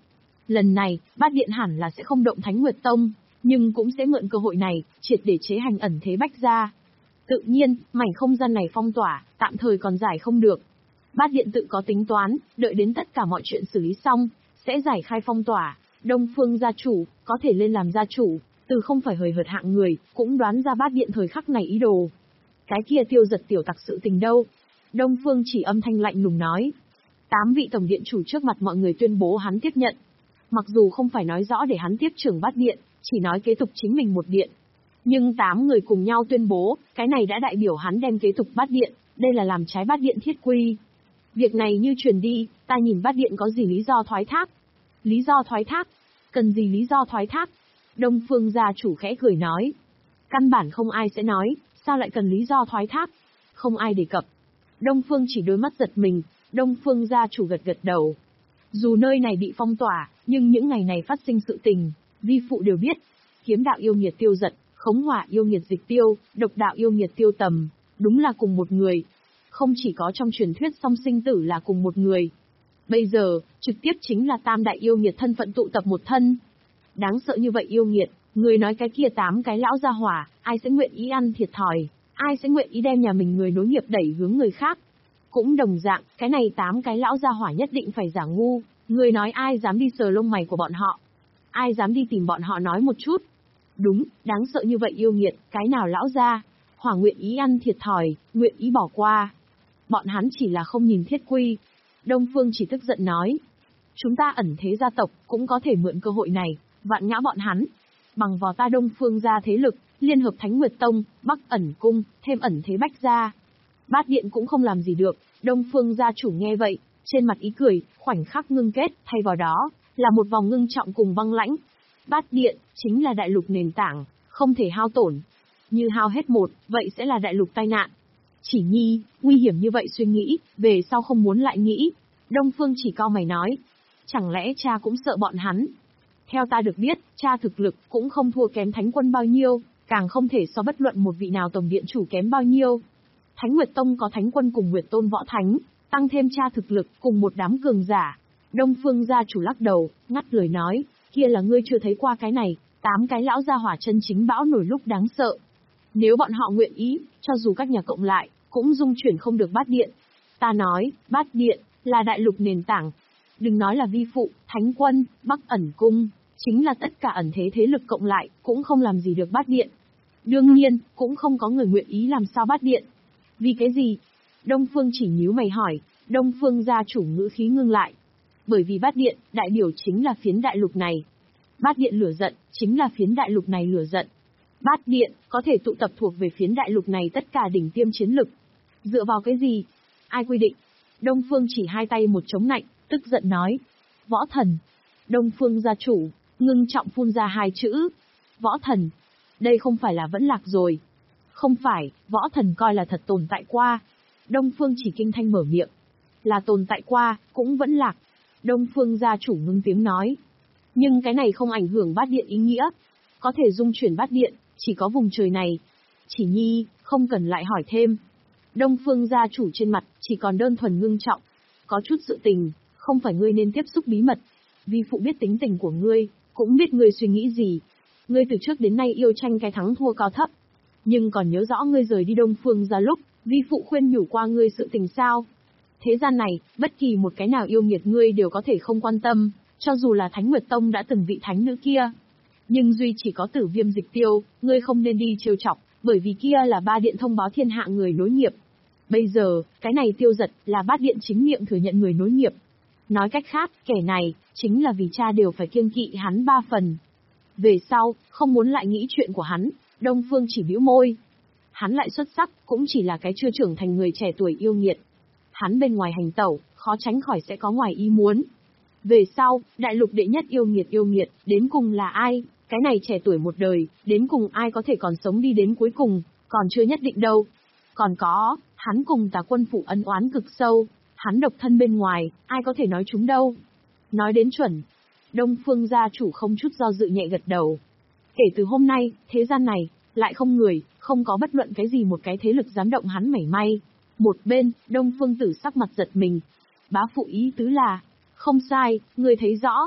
Lần này, Bát Điện hẳn là sẽ không động Thánh Nguyệt Tông, nhưng cũng sẽ mượn cơ hội này, triệt để chế hành ẩn thế Bách gia. Tự nhiên, mảnh không gian này phong tỏa, tạm thời còn giải không được. Bát Điện tự có tính toán, đợi đến tất cả mọi chuyện xử lý xong, sẽ giải khai phong tỏa. Đông Phương gia chủ, có thể lên làm gia chủ, từ không phải hời hợt hạng người, cũng đoán ra Bát Điện thời khắc này ý đồ. Cái kia Tiêu Giật tiểu tặc sự tình đâu? Đông Phương chỉ âm thanh lạnh lùng nói. Tám vị tổng điện chủ trước mặt mọi người tuyên bố hắn tiếp nhận. Mặc dù không phải nói rõ để hắn tiếp trưởng Bát Điện, chỉ nói kế tục chính mình một điện. Nhưng tám người cùng nhau tuyên bố, cái này đã đại biểu hắn đem kế tục Bát Điện, đây là làm trái Bát Điện thiết quy. Việc này như truyền đi, ta nhìn Bát Điện có gì lý do thoái thác? Lý do thoái thác? Cần gì lý do thoái thác? Đông Phương gia chủ khẽ cười nói. Căn bản không ai sẽ nói, sao lại cần lý do thoái thác? Không ai đề cập. Đông Phương chỉ đôi mắt giật mình, Đông Phương gia chủ gật gật đầu. Dù nơi này bị phong tỏa, nhưng những ngày này phát sinh sự tình, vi phụ đều biết. Kiếm đạo yêu nghiệt Tiêu Giật, khống hỏa yêu nghiệt Dịch Tiêu, độc đạo yêu nghiệt Tiêu Tầm, đúng là cùng một người. Không chỉ có trong truyền thuyết song sinh tử là cùng một người. Bây giờ, trực tiếp chính là tam đại yêu nghiệt thân phận tụ tập một thân. Đáng sợ như vậy yêu nghiệt, người nói cái kia tám cái lão gia hỏa, ai sẽ nguyện ý ăn thiệt thòi, ai sẽ nguyện ý đem nhà mình người nối nghiệp đẩy hướng người khác. Cũng đồng dạng, cái này tám cái lão gia hỏa nhất định phải giả ngu, người nói ai dám đi sờ lông mày của bọn họ, ai dám đi tìm bọn họ nói một chút. Đúng, đáng sợ như vậy yêu nghiệt, cái nào lão gia hỏa nguyện ý ăn thiệt thòi, nguyện ý bỏ qua. Bọn hắn chỉ là không nhìn thiết quy. Đông Phương chỉ tức giận nói. Chúng ta ẩn thế gia tộc, cũng có thể mượn cơ hội này, vạn ngã bọn hắn. Bằng vào ta Đông Phương gia thế lực, liên hợp Thánh Nguyệt Tông, Bắc ẩn cung, thêm ẩn thế Bách gia. Bát Điện cũng không làm gì được. Đông Phương gia chủ nghe vậy, trên mặt ý cười, khoảnh khắc ngưng kết, thay vào đó, là một vòng ngưng trọng cùng băng lãnh. Bát Điện, chính là đại lục nền tảng, không thể hao tổn. Như hao hết một, vậy sẽ là đại lục tai nạn. Chỉ nhi, nguy hiểm như vậy suy nghĩ, về sau không muốn lại nghĩ. Đông Phương chỉ cau mày nói. Chẳng lẽ cha cũng sợ bọn hắn? Theo ta được biết, cha thực lực cũng không thua kém Thánh Quân bao nhiêu, càng không thể so bất luận một vị nào tổng điện chủ kém bao nhiêu. Thánh Nguyệt Tông có Thánh Quân cùng Nguyệt Tôn Võ Thánh, tăng thêm cha thực lực cùng một đám cường giả. Đông Phương gia chủ lắc đầu, ngắt lời nói, kia là ngươi chưa thấy qua cái này, tám cái lão gia hỏa chân chính bão nổi lúc đáng sợ. Nếu bọn họ nguyện ý, cho dù các nhà cộng lại, cũng dung chuyển không được Bát Điện. Ta nói, Bát Điện, là đại lục nền tảng. Đừng nói là vi phụ, Thánh Quân, Bắc ẩn cung, chính là tất cả ẩn thế thế lực cộng lại, cũng không làm gì được Bát Điện. Đương nhiên, cũng không có người nguyện ý làm sao Bát Điện. Vì cái gì? Đông Phương chỉ nhíu mày hỏi, Đông Phương gia chủ ngữ khí ngưng lại. Bởi vì Bát Điện, đại biểu chính là phiến đại lục này. Bát Điện lửa giận, chính là phiến đại lục này lửa giận. Bát Điện, có thể tụ tập thuộc về phiến đại lục này tất cả đỉnh tiêm chiến lực. Dựa vào cái gì? Ai quy định? Đông Phương chỉ hai tay một chống nạnh, tức giận nói. Võ thần. Đông Phương gia chủ, ngưng trọng phun ra hai chữ. Võ thần. Đây không phải là vẫn lạc rồi. Không phải, võ thần coi là thật tồn tại qua. Đông Phương chỉ kinh thanh mở miệng. Là tồn tại qua, cũng vẫn lạc. Đông Phương gia chủ ngưng tiếng nói. Nhưng cái này không ảnh hưởng Bát Điện ý nghĩa. Có thể dung chuyển Bát Điện, chỉ có vùng trời này. Chỉ nhi, không cần lại hỏi thêm. Đông Phương gia chủ trên mặt, chỉ còn đơn thuần ngưng trọng. Có chút sự tình, không phải ngươi nên tiếp xúc bí mật. Vi phụ biết tính tình của ngươi, cũng biết ngươi suy nghĩ gì. Ngươi từ trước đến nay yêu tranh cái thắng thua cao thấp. Nhưng còn nhớ rõ ngươi rời đi Đông Phương gia lúc, vi phụ khuyên nhủ qua ngươi sự tình sao. Thế gian này, bất kỳ một cái nào yêu nghiệt ngươi đều có thể không quan tâm, cho dù là Thánh Nguyệt Tông đã từng vị thánh nữ kia. Nhưng duy chỉ có Tử Viêm Dịch Tiêu, ngươi không nên đi trêu chọc, bởi vì kia là Ba Điện thông báo thiên hạ người nối nghiệp. Bây giờ, cái này Tiêu Giật là Bát Điện chính miệng thừa nhận người nối nghiệp. Nói cách khác, kẻ này, chính là vì cha đều phải kiêng kỵ hắn ba phần. Về sau, không muốn lại nghĩ chuyện của hắn, Đông Phương chỉ bĩu môi. Hắn lại xuất sắc, cũng chỉ là cái chưa trưởng thành người trẻ tuổi yêu nghiệt. Hắn bên ngoài hành tẩu, khó tránh khỏi sẽ có ngoài ý muốn. Về sau, đại lục đệ nhất yêu nghiệt yêu nghiệt, đến cùng là ai? Cái này trẻ tuổi một đời, đến cùng ai có thể còn sống đi đến cuối cùng, còn chưa nhất định đâu. Còn có, hắn cùng Tà Quân phủ ân oán cực sâu, hắn độc thân bên ngoài, ai có thể nói chúng đâu. Nói đến chuẩn, Đông Phương gia chủ không chút do dự nhẹ gật đầu. Kể từ hôm nay, thế gian này, lại không người, không có bất luận cái gì một cái thế lực dám động hắn mảy may. Một bên, Đông Phương Tử sắc mặt giật mình. Bá phụ ý tứ là, không sai, người thấy rõ.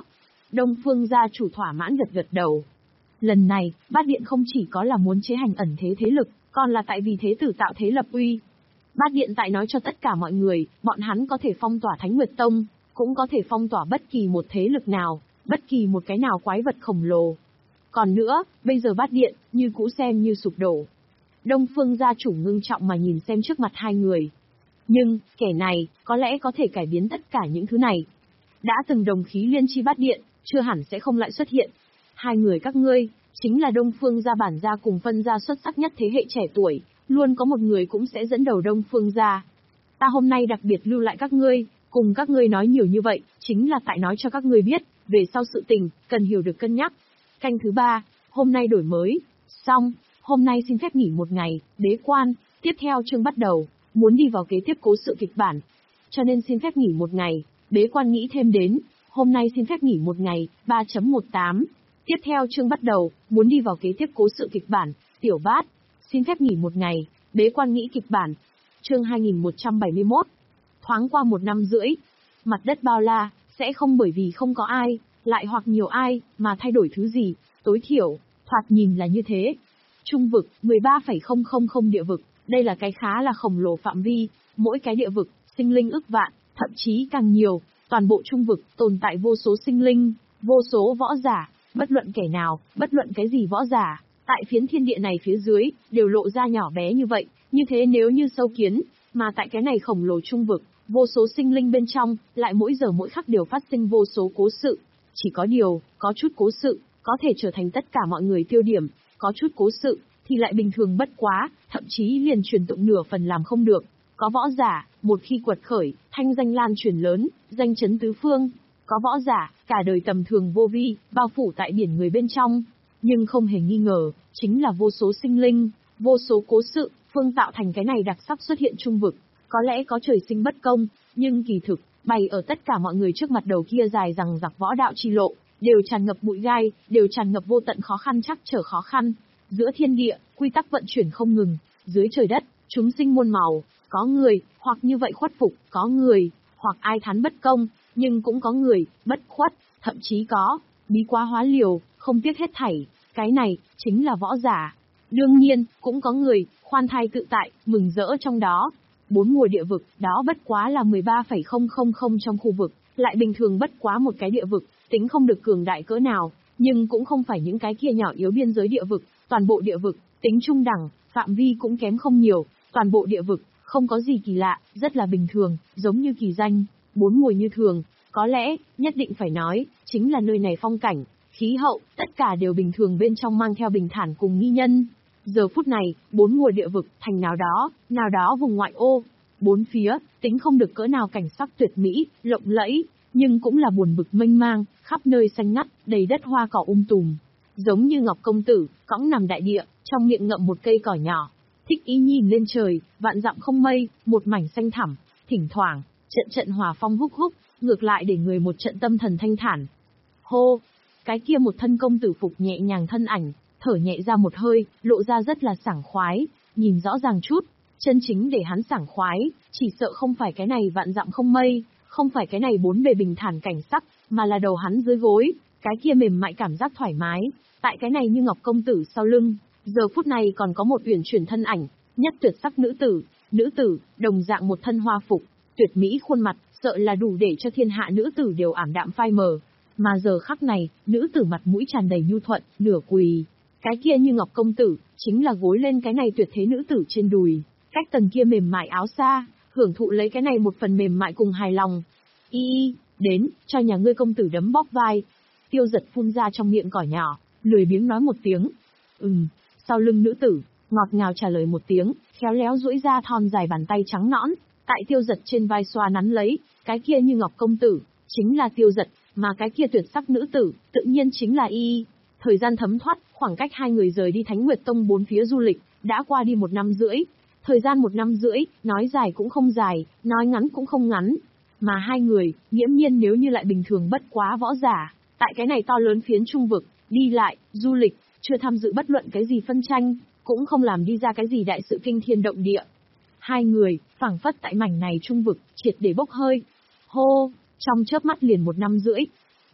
Đông Phương gia chủ thỏa mãn gật gật đầu. Lần này, Bát Điện không chỉ có là muốn chế hành ẩn thế thế lực, còn là tại vì thế tử tạo thế lập uy. Bát Điện tại nói cho tất cả mọi người, bọn hắn có thể phong tỏa Thánh Nguyệt Tông, cũng có thể phong tỏa bất kỳ một thế lực nào, bất kỳ một cái nào quái vật khổng lồ. Còn nữa, bây giờ Bát Điện, như cũ xem như sụp đổ. Đông Phương gia chủ ngưng trọng mà nhìn xem trước mặt hai người. Nhưng, kẻ này, có lẽ có thể cải biến tất cả những thứ này. Đã từng đồng khí liên chi Bát Điện, chưa hẳn sẽ không lại xuất hiện. Hai người các ngươi, chính là Đông Phương gia bản gia cùng phân gia xuất sắc nhất thế hệ trẻ tuổi, luôn có một người cũng sẽ dẫn đầu Đông Phương gia. Ta hôm nay đặc biệt lưu lại các ngươi, cùng các ngươi nói nhiều như vậy, chính là tại nói cho các ngươi biết, về sau sự tình, cần hiểu được cân nhắc. Canh thứ ba, hôm nay đổi mới, xong, hôm nay xin phép nghỉ một ngày, bế quan, tiếp theo chương bắt đầu, muốn đi vào kế tiếp cố sự kịch bản. Cho nên xin phép nghỉ một ngày, bế quan nghĩ thêm đến, hôm nay xin phép nghỉ một ngày, ba chấm mười tám. Tiếp theo chương bắt đầu, muốn đi vào kế tiếp cố sự kịch bản, tiểu bát, xin phép nghỉ một ngày, bế quan nghĩ kịch bản. Chương hai nghìn một trăm bảy mươi mốt. Thoáng qua một năm rưỡi, mặt đất bao la, sẽ không bởi vì không có ai, lại hoặc nhiều ai, mà thay đổi thứ gì, tối thiểu, thoạt nhìn là như thế. Trung vực, mười ba phẩy không không không địa vực, đây là cái khá là khổng lồ phạm vi, mỗi cái địa vực, sinh linh ức vạn, thậm chí càng nhiều, toàn bộ trung vực, tồn tại vô số sinh linh, vô số võ giả, bất luận kẻ nào, bất luận cái gì võ giả, tại phiến thiên địa này phía dưới, đều lộ ra nhỏ bé như vậy, như thế nếu như sâu kiến, mà tại cái này khổng lồ trung vực, vô số sinh linh bên trong, lại mỗi giờ mỗi khắc đều phát sinh vô số cố sự. Chỉ có điều, có chút cố sự, có thể trở thành tất cả mọi người tiêu điểm, có chút cố sự, thì lại bình thường bất quá, thậm chí liền truyền tụng nửa phần làm không được. Có võ giả, một khi quật khởi, thanh danh lan truyền lớn, danh chấn tứ phương. Có võ giả, cả đời tầm thường vô vi, bao phủ tại biển người bên trong. Nhưng không hề nghi ngờ, chính là vô số sinh linh, vô số cố sự, phương tạo thành cái này đặc sắc xuất hiện trung vực. Có lẽ có trời sinh bất công, nhưng kỳ thực, bày ở tất cả mọi người trước mặt đầu kia dài rằng giặc võ đạo chi lộ, đều tràn ngập bụi gai, đều tràn ngập vô tận khó khăn chắc trở khó khăn. Giữa thiên địa, quy tắc vận chuyển không ngừng, dưới trời đất, chúng sinh muôn màu, có người, hoặc như vậy khuất phục, có người, hoặc ai thán bất công, nhưng cũng có người, bất khuất, thậm chí có, bí quá hóa liều, không tiếc hết thảy, cái này, chính là võ giả. Đương nhiên, cũng có người, khoan thai tự tại, mừng rỡ trong đó. Bốn mùa địa vực, đó bất quá là mười ba phẩy không không không trong khu vực, lại bình thường bất quá một cái địa vực, tính không được cường đại cỡ nào, nhưng cũng không phải những cái kia nhỏ yếu biên giới địa vực, toàn bộ địa vực, tính trung đẳng, phạm vi cũng kém không nhiều, toàn bộ địa vực, không có gì kỳ lạ, rất là bình thường, giống như kỳ danh, bốn mùa như thường, có lẽ, nhất định phải nói, chính là nơi này phong cảnh, khí hậu, tất cả đều bình thường bên trong mang theo bình thản cùng nghi nhân. Giờ phút này, bốn mùa địa vực, thành nào đó, nào đó vùng ngoại ô, bốn phía, tính không được cỡ nào cảnh sắc tuyệt mỹ, lộng lẫy, nhưng cũng là buồn bực mênh mang, khắp nơi xanh ngắt, đầy đất hoa cỏ um tùm. Giống như Ngọc Công Tử, cõng nằm đại địa, trong miệng ngậm một cây cỏ nhỏ, thích ý nhìn lên trời, vạn dặm không mây, một mảnh xanh thẳm, thỉnh thoảng, trận trận hòa phong húc húc, ngược lại để người một trận tâm thần thanh thản. Hô, cái kia một thân công tử phục nhẹ nhàng thân ảnh, thở nhẹ ra một hơi, lộ ra rất là sảng khoái, nhìn rõ ràng chút, chân chính để hắn sảng khoái, chỉ sợ không phải cái này vạn dặm không mây, không phải cái này bốn bề bình thản cảnh sắc, mà là đầu hắn dưới gối, cái kia mềm mại cảm giác thoải mái, tại cái này như Ngọc Công Tử sau lưng, giờ phút này còn có một uyển chuyển thân ảnh, nhất tuyệt sắc nữ tử, nữ tử, đồng dạng một thân hoa phục, tuyệt mỹ khuôn mặt, sợ là đủ để cho thiên hạ nữ tử đều ảm đạm phai mờ, mà giờ khắc này, nữ tử mặt mũi tràn đầy nhu thuận, nửa quỳ. Cái kia như Ngọc Công Tử, chính là gối lên cái này tuyệt thế nữ tử trên đùi, cách tầng kia mềm mại áo xa, hưởng thụ lấy cái này một phần mềm mại cùng hài lòng. Y y, đến, cho nhà ngươi công tử đấm bóp vai. Tiêu Giật phun ra trong miệng cỏ nhỏ, lười biếng nói một tiếng. Ừm, sau lưng nữ tử, ngọt ngào trả lời một tiếng, khéo léo duỗi ra thon dài bàn tay trắng nõn, tại Tiêu Giật trên vai xoa nắn lấy, cái kia như Ngọc Công Tử, chính là Tiêu Giật, mà cái kia tuyệt sắc nữ tử, tự nhiên chính là Y y. Thời gian thấm thoát, khoảng cách hai người rời đi Thánh Nguyệt Tông bốn phía du lịch, đã qua đi một năm rưỡi. Thời gian một năm rưỡi, nói dài cũng không dài, nói ngắn cũng không ngắn. Mà hai người, nghiễm nhiên nếu như lại bình thường bất quá võ giả, tại cái này to lớn phiến trung vực, đi lại, du lịch, chưa tham dự bất luận cái gì phân tranh, cũng không làm đi ra cái gì đại sự kinh thiên động địa. Hai người, phảng phất tại mảnh này trung vực, triệt để bốc hơi. Hô, trong chớp mắt liền một năm rưỡi.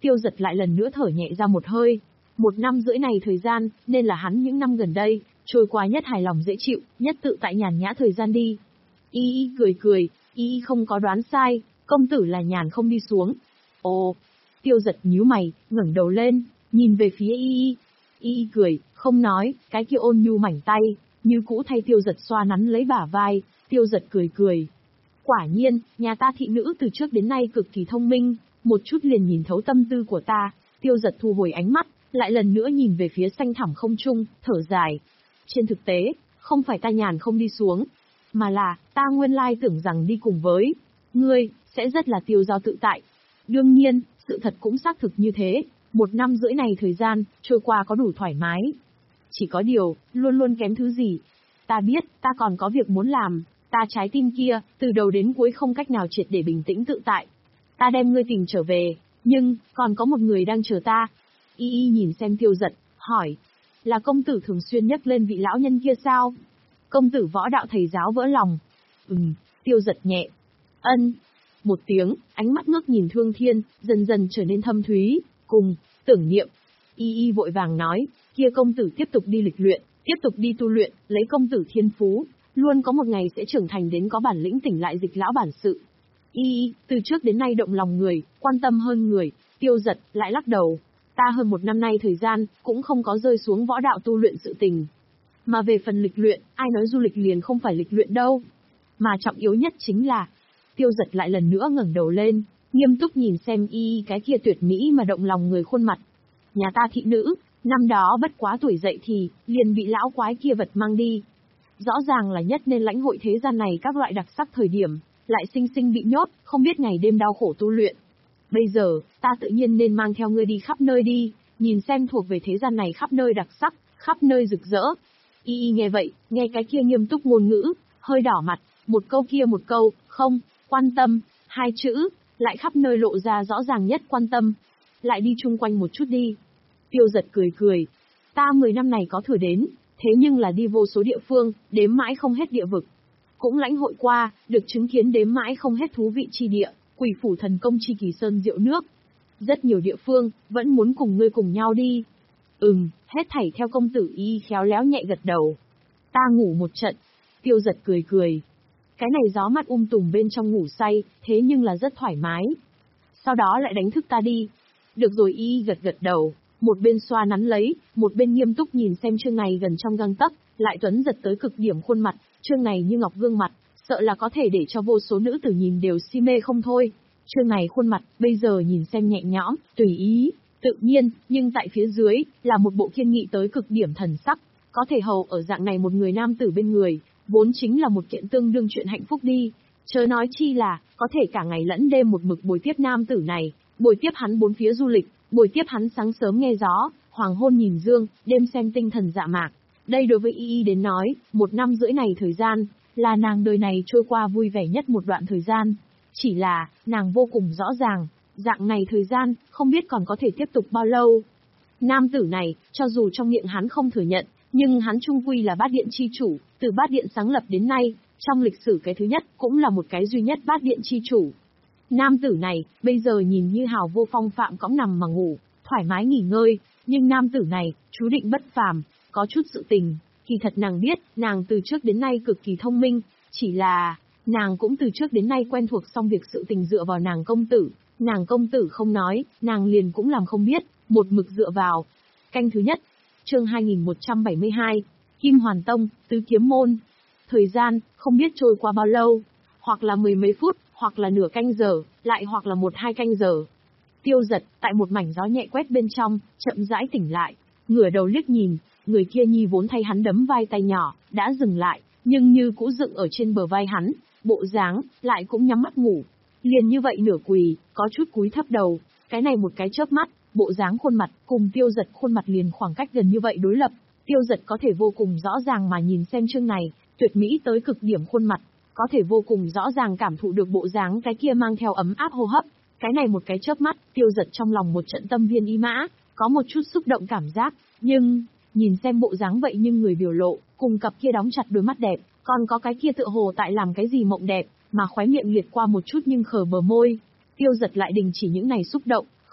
Tiêu Giật lại lần nữa thở nhẹ ra một hơi. Một năm rưỡi này thời gian, nên là hắn những năm gần đây, trôi qua nhất hài lòng dễ chịu, nhất tự tại nhàn nhã thời gian đi. Y Y cười cười, Y Y không có đoán sai, công tử là nhàn không đi xuống. Ồ, Tiêu Giật nhíu mày, ngẩng đầu lên, nhìn về phía Y Y. Y Y cười, không nói, cái kia ôn nhu mảnh tay, như cũ thay Tiêu Giật xoa nắn lấy bả vai. Tiêu Giật cười cười. Quả nhiên, nhà ta thị nữ từ trước đến nay cực kỳ thông minh, một chút liền nhìn thấu tâm tư của ta. Tiêu Giật thu hồi ánh mắt, lại lần nữa nhìn về phía xanh thẳm không trung, thở dài. Trên thực tế, không phải ta nhàn không đi xuống, mà là, ta nguyên lai tưởng rằng đi cùng với ngươi, sẽ rất là tiêu dao tự tại. Đương nhiên, sự thật cũng xác thực như thế, một năm rưỡi này thời gian, trôi qua có đủ thoải mái. Chỉ có điều, luôn luôn kém thứ gì. Ta biết, ta còn có việc muốn làm, ta trái tim kia, từ đầu đến cuối không cách nào triệt để bình tĩnh tự tại. Ta đem ngươi tìm trở về, nhưng, còn có một người đang chờ ta. Y Y nhìn xem Tiêu Giật, hỏi. Là công tử thường xuyên nhắc lên vị lão nhân kia sao? Công tử võ đạo thầy giáo vỡ lòng. Ừm, Tiêu Giật nhẹ. Ân. Một tiếng, ánh mắt ngước nhìn Thương Thiên, dần dần trở nên thâm thúy, cùng, tưởng niệm. Y Y vội vàng nói, kia công tử tiếp tục đi lịch luyện, tiếp tục đi tu luyện, lấy công tử thiên phú, luôn có một ngày sẽ trưởng thành đến có bản lĩnh tỉnh lại dịch lão bản sự. Y Y, từ trước đến nay động lòng người, quan tâm hơn người. Tiêu Giật lại lắc đầu. Ta hơn một năm nay thời gian, cũng không có rơi xuống võ đạo tu luyện sự tình. Mà về phần lịch luyện, ai nói du lịch liền không phải lịch luyện đâu. Mà trọng yếu nhất chính là, Tiêu Giật lại lần nữa ngẩng đầu lên, nghiêm túc nhìn xem Y Y cái kia tuyệt mỹ mà động lòng người khuôn mặt. Nhà ta thị nữ, năm đó bất quá tuổi dậy thì, liền bị lão quái kia vật mang đi. Rõ ràng là nhất nên lãnh hội thế gian này các loại đặc sắc thời điểm, lại sinh sinh bị nhốt, không biết ngày đêm đau khổ tu luyện. Bây giờ, ta tự nhiên nên mang theo ngươi đi khắp nơi đi, nhìn xem thuộc về thế gian này khắp nơi đặc sắc, khắp nơi rực rỡ. Y Y nghe vậy, nghe cái kia nghiêm túc ngôn ngữ, hơi đỏ mặt, một câu kia một câu, không, quan tâm, hai chữ, lại khắp nơi lộ ra rõ ràng nhất quan tâm. Lại đi chung quanh một chút đi. Tiêu Giật cười cười. Ta mười năm này có thử đến, thế nhưng là đi vô số địa phương, đếm mãi không hết địa vực. Cũng lãnh hội qua, được chứng kiến đếm mãi không hết thú vị chi địa, quỷ phủ thần công chi kỳ sơn diệu nước. Rất nhiều địa phương, vẫn muốn cùng ngươi cùng nhau đi. Ừm, hết thảy theo công tử. Y khéo léo nhẹ gật đầu. Ta ngủ một trận. Tiêu Giật cười cười. Cái này gió mát um tùm bên trong ngủ say, thế nhưng là rất thoải mái. Sau đó lại đánh thức ta đi. Được rồi. Y gật gật đầu, một bên xoa nắn lấy, một bên nghiêm túc nhìn xem chương này gần trong gang tấc, lại tuấn giật tới cực điểm khuôn mặt, chương này như ngọc gương mặt, sợ là có thể để cho vô số nữ tử nhìn đều si mê không thôi. Chương này khuôn mặt, bây giờ nhìn xem nhẹ nhõm, tùy ý, tự nhiên, nhưng tại phía dưới, là một bộ kiên nghị tới cực điểm thần sắc, có thể hầu ở dạng này một người nam tử bên người, vốn chính là một kiện tương đương chuyện hạnh phúc đi. Chớ nói chi là, có thể cả ngày lẫn đêm một mực bồi tiếp nam tử này, bồi tiếp hắn bốn phía du lịch, bồi tiếp hắn sáng sớm nghe gió, hoàng hôn nhìn dương, đêm xem tinh thần dạ mạc. Đây đối với Y Y đến nói, một năm rưỡi này thời gian, là nàng đời này trôi qua vui vẻ nhất một đoạn thời gian. Chỉ là, nàng vô cùng rõ ràng, dạng này thời gian, không biết còn có thể tiếp tục bao lâu. Nam tử này, cho dù trong miệng hắn không thừa nhận, nhưng hắn trung quy là bát điện chi chủ, từ bát điện sáng lập đến nay, trong lịch sử cái thứ nhất, cũng là một cái duy nhất bát điện chi chủ. Nam tử này, bây giờ nhìn như hào vô phong phạm cõng nằm mà ngủ, thoải mái nghỉ ngơi, nhưng nam tử này, chú định bất phàm, có chút sự tình. Kỳ thật nàng biết, nàng từ trước đến nay cực kỳ thông minh, chỉ là, nàng cũng từ trước đến nay quen thuộc xong việc sự tình dựa vào nàng công tử. Nàng công tử không nói, nàng liền cũng làm không biết, một mực dựa vào. Canh thứ nhất, chương hai nghìn một trăm bảy mươi hai, Kim Hoàn Tông, Tứ Kiếm Môn. Thời gian, không biết trôi qua bao lâu, hoặc là mười mấy phút, hoặc là nửa canh giờ, lại hoặc là một hai canh giờ. Tiêu Giật, tại một mảnh gió nhẹ quét bên trong, chậm rãi tỉnh lại, ngửa đầu liếc nhìn, người kia nhi vốn thay hắn đấm vai tay nhỏ, đã dừng lại, nhưng như cũ dựng ở trên bờ vai hắn, bộ dáng, lại cũng nhắm mắt ngủ. Liền như vậy nửa quỳ, có chút cúi thấp đầu, cái này một cái chớp mắt, bộ dáng khuôn mặt, cùng Tiêu Giật khuôn mặt liền khoảng cách gần như vậy đối lập. Tiêu Giật có thể vô cùng rõ ràng mà nhìn xem chương này, tuyệt mỹ tới cực điểm khuôn mặt, có thể vô cùng rõ ràng cảm thụ được bộ dáng cái kia mang theo ấm áp hô hấp. Cái này một cái chớp mắt, Tiêu Giật trong lòng một trận tâm viên ý mã, có một chút xúc động cảm giác, nhưng, nhìn xem bộ dáng vậy nhưng người biểu lộ, cùng cặp kia đóng chặt đôi mắt đẹp, còn có cái kia tựa hồ tại làm cái gì mộng đẹp, mà khóe miệng liệt qua một chút nhưng khờ bờ môi. Tiêu Giật lại đình chỉ những này xúc động,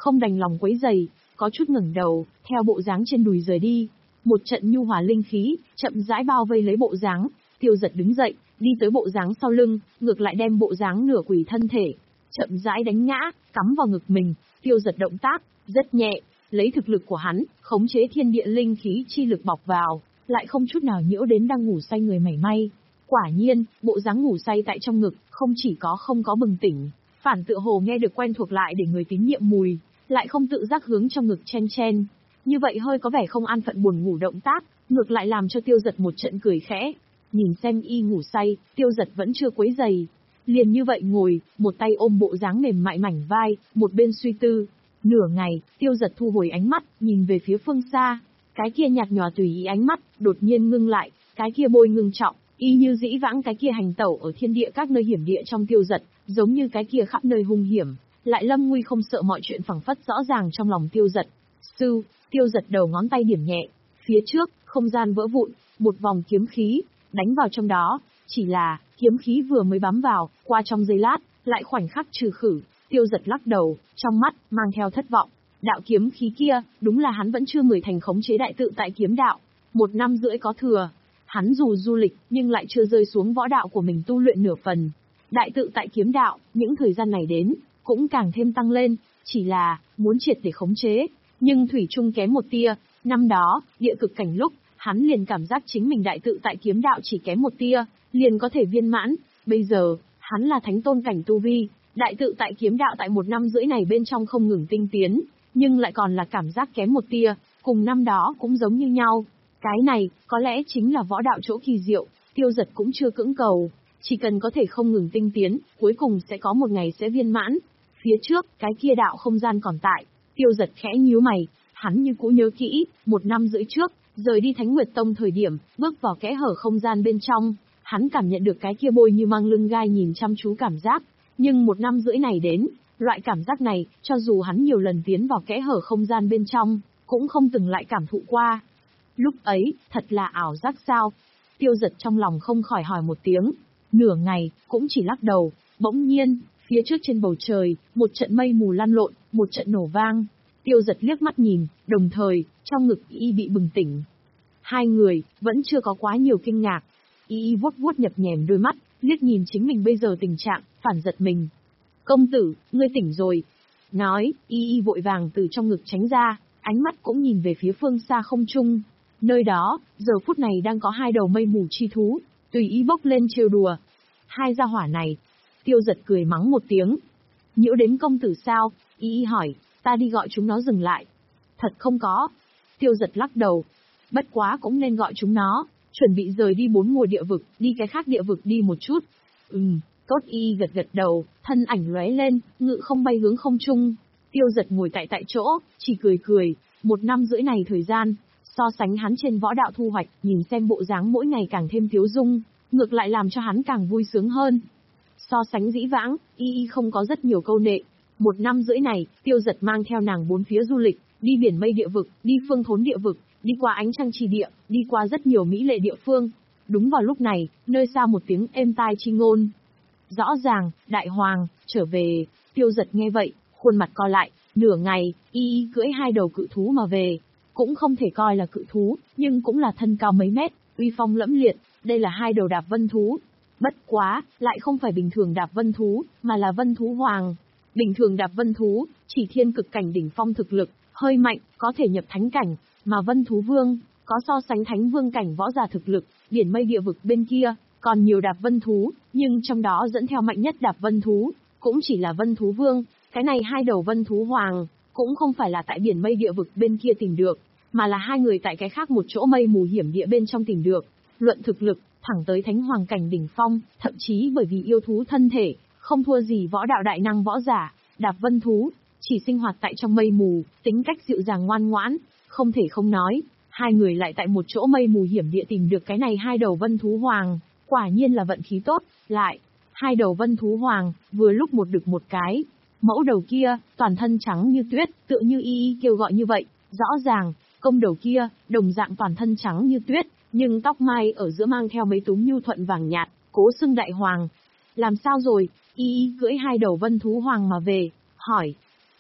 không đành lòng quấy rầy, có chút ngẩng đầu, theo bộ dáng trên đùi rời đi. Một trận nhu hòa linh khí, chậm rãi bao vây lấy bộ dáng, Tiêu Dật đứng dậy, đi tới bộ dáng sau lưng, ngược lại đem bộ dáng nửa quỷ thân thể, chậm rãi đánh ngã, cắm vào ngực mình. Tiêu Dật động tác, rất nhẹ, lấy thực lực của hắn, khống chế thiên địa linh khí chi lực bọc vào, lại không chút nào nhiễu đến đang ngủ say người mảy may. Quả nhiên, bộ dáng ngủ say tại trong ngực, không chỉ có không có bừng tỉnh, phản tựa hồ nghe được quen thuộc lại để người tín nhiệm mùi, lại không tự giác hướng trong ngực chen chen. Như vậy hơi có vẻ không an phận buồn ngủ động tác, ngược lại làm cho Tiêu Dật một trận cười khẽ. Nhìn xem y ngủ say, Tiêu Dật vẫn chưa quấy giày. Liền như vậy ngồi, một tay ôm bộ dáng mềm mại mảnh vai, một bên suy tư. Nửa ngày, Tiêu Dật thu hồi ánh mắt, nhìn về phía phương xa. Cái kia nhạt nhòa tùy ý ánh mắt, đột nhiên ngưng lại, cái kia môi ngưng trọng, y như dĩ vãng cái kia hành tẩu ở thiên địa các nơi hiểm địa trong Tiêu Dật, giống như cái kia khắp nơi hung hiểm, lại lâm nguy không sợ mọi chuyện phẳng phất rõ ràng trong lòng Tiêu Dật. Sư, Tiêu Dật đầu ngón tay điểm nhẹ, phía trước, không gian vỡ vụn, một vòng kiếm khí, đánh vào trong đó, chỉ là, kiếm khí vừa mới bám vào, qua trong giây lát, lại khoảnh khắc trừ khử. Tiêu Dật lắc đầu, trong mắt, mang theo thất vọng. Đạo kiếm khí kia, đúng là hắn vẫn chưa mười thành khống chế đại tự tại kiếm đạo. Một năm rưỡi có thừa. Hắn dù du lịch, nhưng lại chưa rơi xuống võ đạo của mình tu luyện nửa phần. Đại tự tại kiếm đạo, những thời gian này đến, cũng càng thêm tăng lên, chỉ là, muốn triệt để khống chế. Nhưng thủy chung kém một tia, năm đó, địa cực cảnh lúc, hắn liền cảm giác chính mình đại tự tại kiếm đạo chỉ kém một tia, liền có thể viên mãn. Bây giờ, hắn là thánh tôn cảnh tu vi, đại tự tại kiếm đạo tại một năm rưỡi này bên trong không ngừng tinh tiến, nhưng lại còn là cảm giác kém một tia, cùng năm đó cũng giống như nhau. Cái này, có lẽ chính là võ đạo chỗ kỳ diệu, Tiêu Dật cũng chưa cưỡng cầu, chỉ cần có thể không ngừng tinh tiến, cuối cùng sẽ có một ngày sẽ viên mãn. Phía trước, cái kia đạo không gian còn tại, Tiêu Dật khẽ nhíu mày, hắn như cũ nhớ kỹ, một năm rưỡi trước, rời đi Thánh Nguyệt Tông thời điểm, bước vào kẽ hở không gian bên trong, hắn cảm nhận được cái kia bôi như mang lưng gai nhìn chăm chú cảm giác, nhưng một năm rưỡi này đến, loại cảm giác này, cho dù hắn nhiều lần tiến vào kẽ hở không gian bên trong, cũng không từng lại cảm thụ qua. Lúc ấy, thật là ảo giác sao? Tiêu Dật trong lòng không khỏi hỏi một tiếng, nửa ngày, cũng chỉ lắc đầu. Bỗng nhiên, phía trước trên bầu trời, một trận mây mù lăn lộn, một trận nổ vang. Tiêu Dật liếc mắt nhìn, đồng thời, trong ngực y bị bừng tỉnh. Hai người, vẫn chưa có quá nhiều kinh ngạc. Y y vuốt vuốt nhập nhèm đôi mắt, liếc nhìn chính mình bây giờ tình trạng, phản giật mình. Công tử, ngươi tỉnh rồi. Nói, y y vội vàng từ trong ngực tránh ra, ánh mắt cũng nhìn về phía phương xa không trung. Nơi đó, giờ phút này đang có hai đầu mây mù chi thú, tùy ý bốc lên trêu đùa. Hai gia hỏa này. Tiêu Dật cười mắng một tiếng. Nhiễu đến công tử sao? Y y hỏi, ta đi gọi chúng nó dừng lại. Thật không có. Tiêu Dật lắc đầu. Bất quá cũng nên gọi chúng nó, chuẩn bị rời đi bốn mùa địa vực, đi cái khác địa vực đi một chút. Ừm, tốt. Y gật gật đầu, thân ảnh lóe lên, ngự không bay hướng không trung. Tiêu Dật ngồi tại tại chỗ, chỉ cười cười, một năm rưỡi này thời gian, so sánh hắn trên võ đạo thu hoạch, nhìn xem bộ dáng mỗi ngày càng thêm thiếu dung, ngược lại làm cho hắn càng vui sướng hơn. So sánh dĩ vãng, y y không có rất nhiều câu nệ. Một năm rưỡi này, Tiêu Dật mang theo nàng bốn phía du lịch, đi biển mây địa vực, đi phương thốn địa vực, đi qua ánh trăng trì địa, đi qua rất nhiều mỹ lệ địa phương. Đúng vào lúc này, nơi xa một tiếng êm tai chi ngôn. Rõ ràng, Đại Hoàng, trở về. Tiêu Dật nghe vậy, khuôn mặt co lại, nửa ngày, y y cưỡi hai đầu cự thú mà về. Cũng không thể coi là cự thú, nhưng cũng là thân cao mấy mét, uy phong lẫm liệt, đây là hai đầu đạp vân thú. Bất quá, lại không phải bình thường đạp vân thú, mà là vân thú hoàng. Bình thường đạp vân thú, chỉ thiên cực cảnh đỉnh phong thực lực, hơi mạnh, có thể nhập thánh cảnh, mà vân thú vương, có so sánh thánh vương cảnh võ giả thực lực, biển mây địa vực bên kia, còn nhiều đạp vân thú, nhưng trong đó dẫn theo mạnh nhất đạp vân thú, cũng chỉ là vân thú vương. Cái này hai đầu vân thú hoàng, cũng không phải là tại biển mây địa vực bên kia tìm được, mà là hai người tại cái khác một chỗ mây mù hiểm địa bên trong tìm được. Luận thực lực, thẳng tới thánh hoàng cảnh đỉnh phong, thậm chí bởi vì yêu thú thân thể, không thua gì võ đạo đại năng võ giả. Đạp vân thú, chỉ sinh hoạt tại trong mây mù, tính cách dịu dàng ngoan ngoãn, không thể không nói, hai người lại tại một chỗ mây mù hiểm địa tìm được cái này hai đầu vân thú hoàng, quả nhiên là vận khí tốt. Lại, hai đầu vân thú hoàng, vừa lúc một đực một cái. Mẫu đầu kia, toàn thân trắng như tuyết, tựa như y y kêu gọi như vậy, rõ ràng, công đầu kia, đồng dạng toàn thân trắng như tuyết, nhưng tóc mai ở giữa mang theo mấy túm nhu thuận vàng nhạt, cố xưng Đại Hoàng. Làm sao rồi? Y y cưỡi hai đầu vân thú hoàng mà về, hỏi.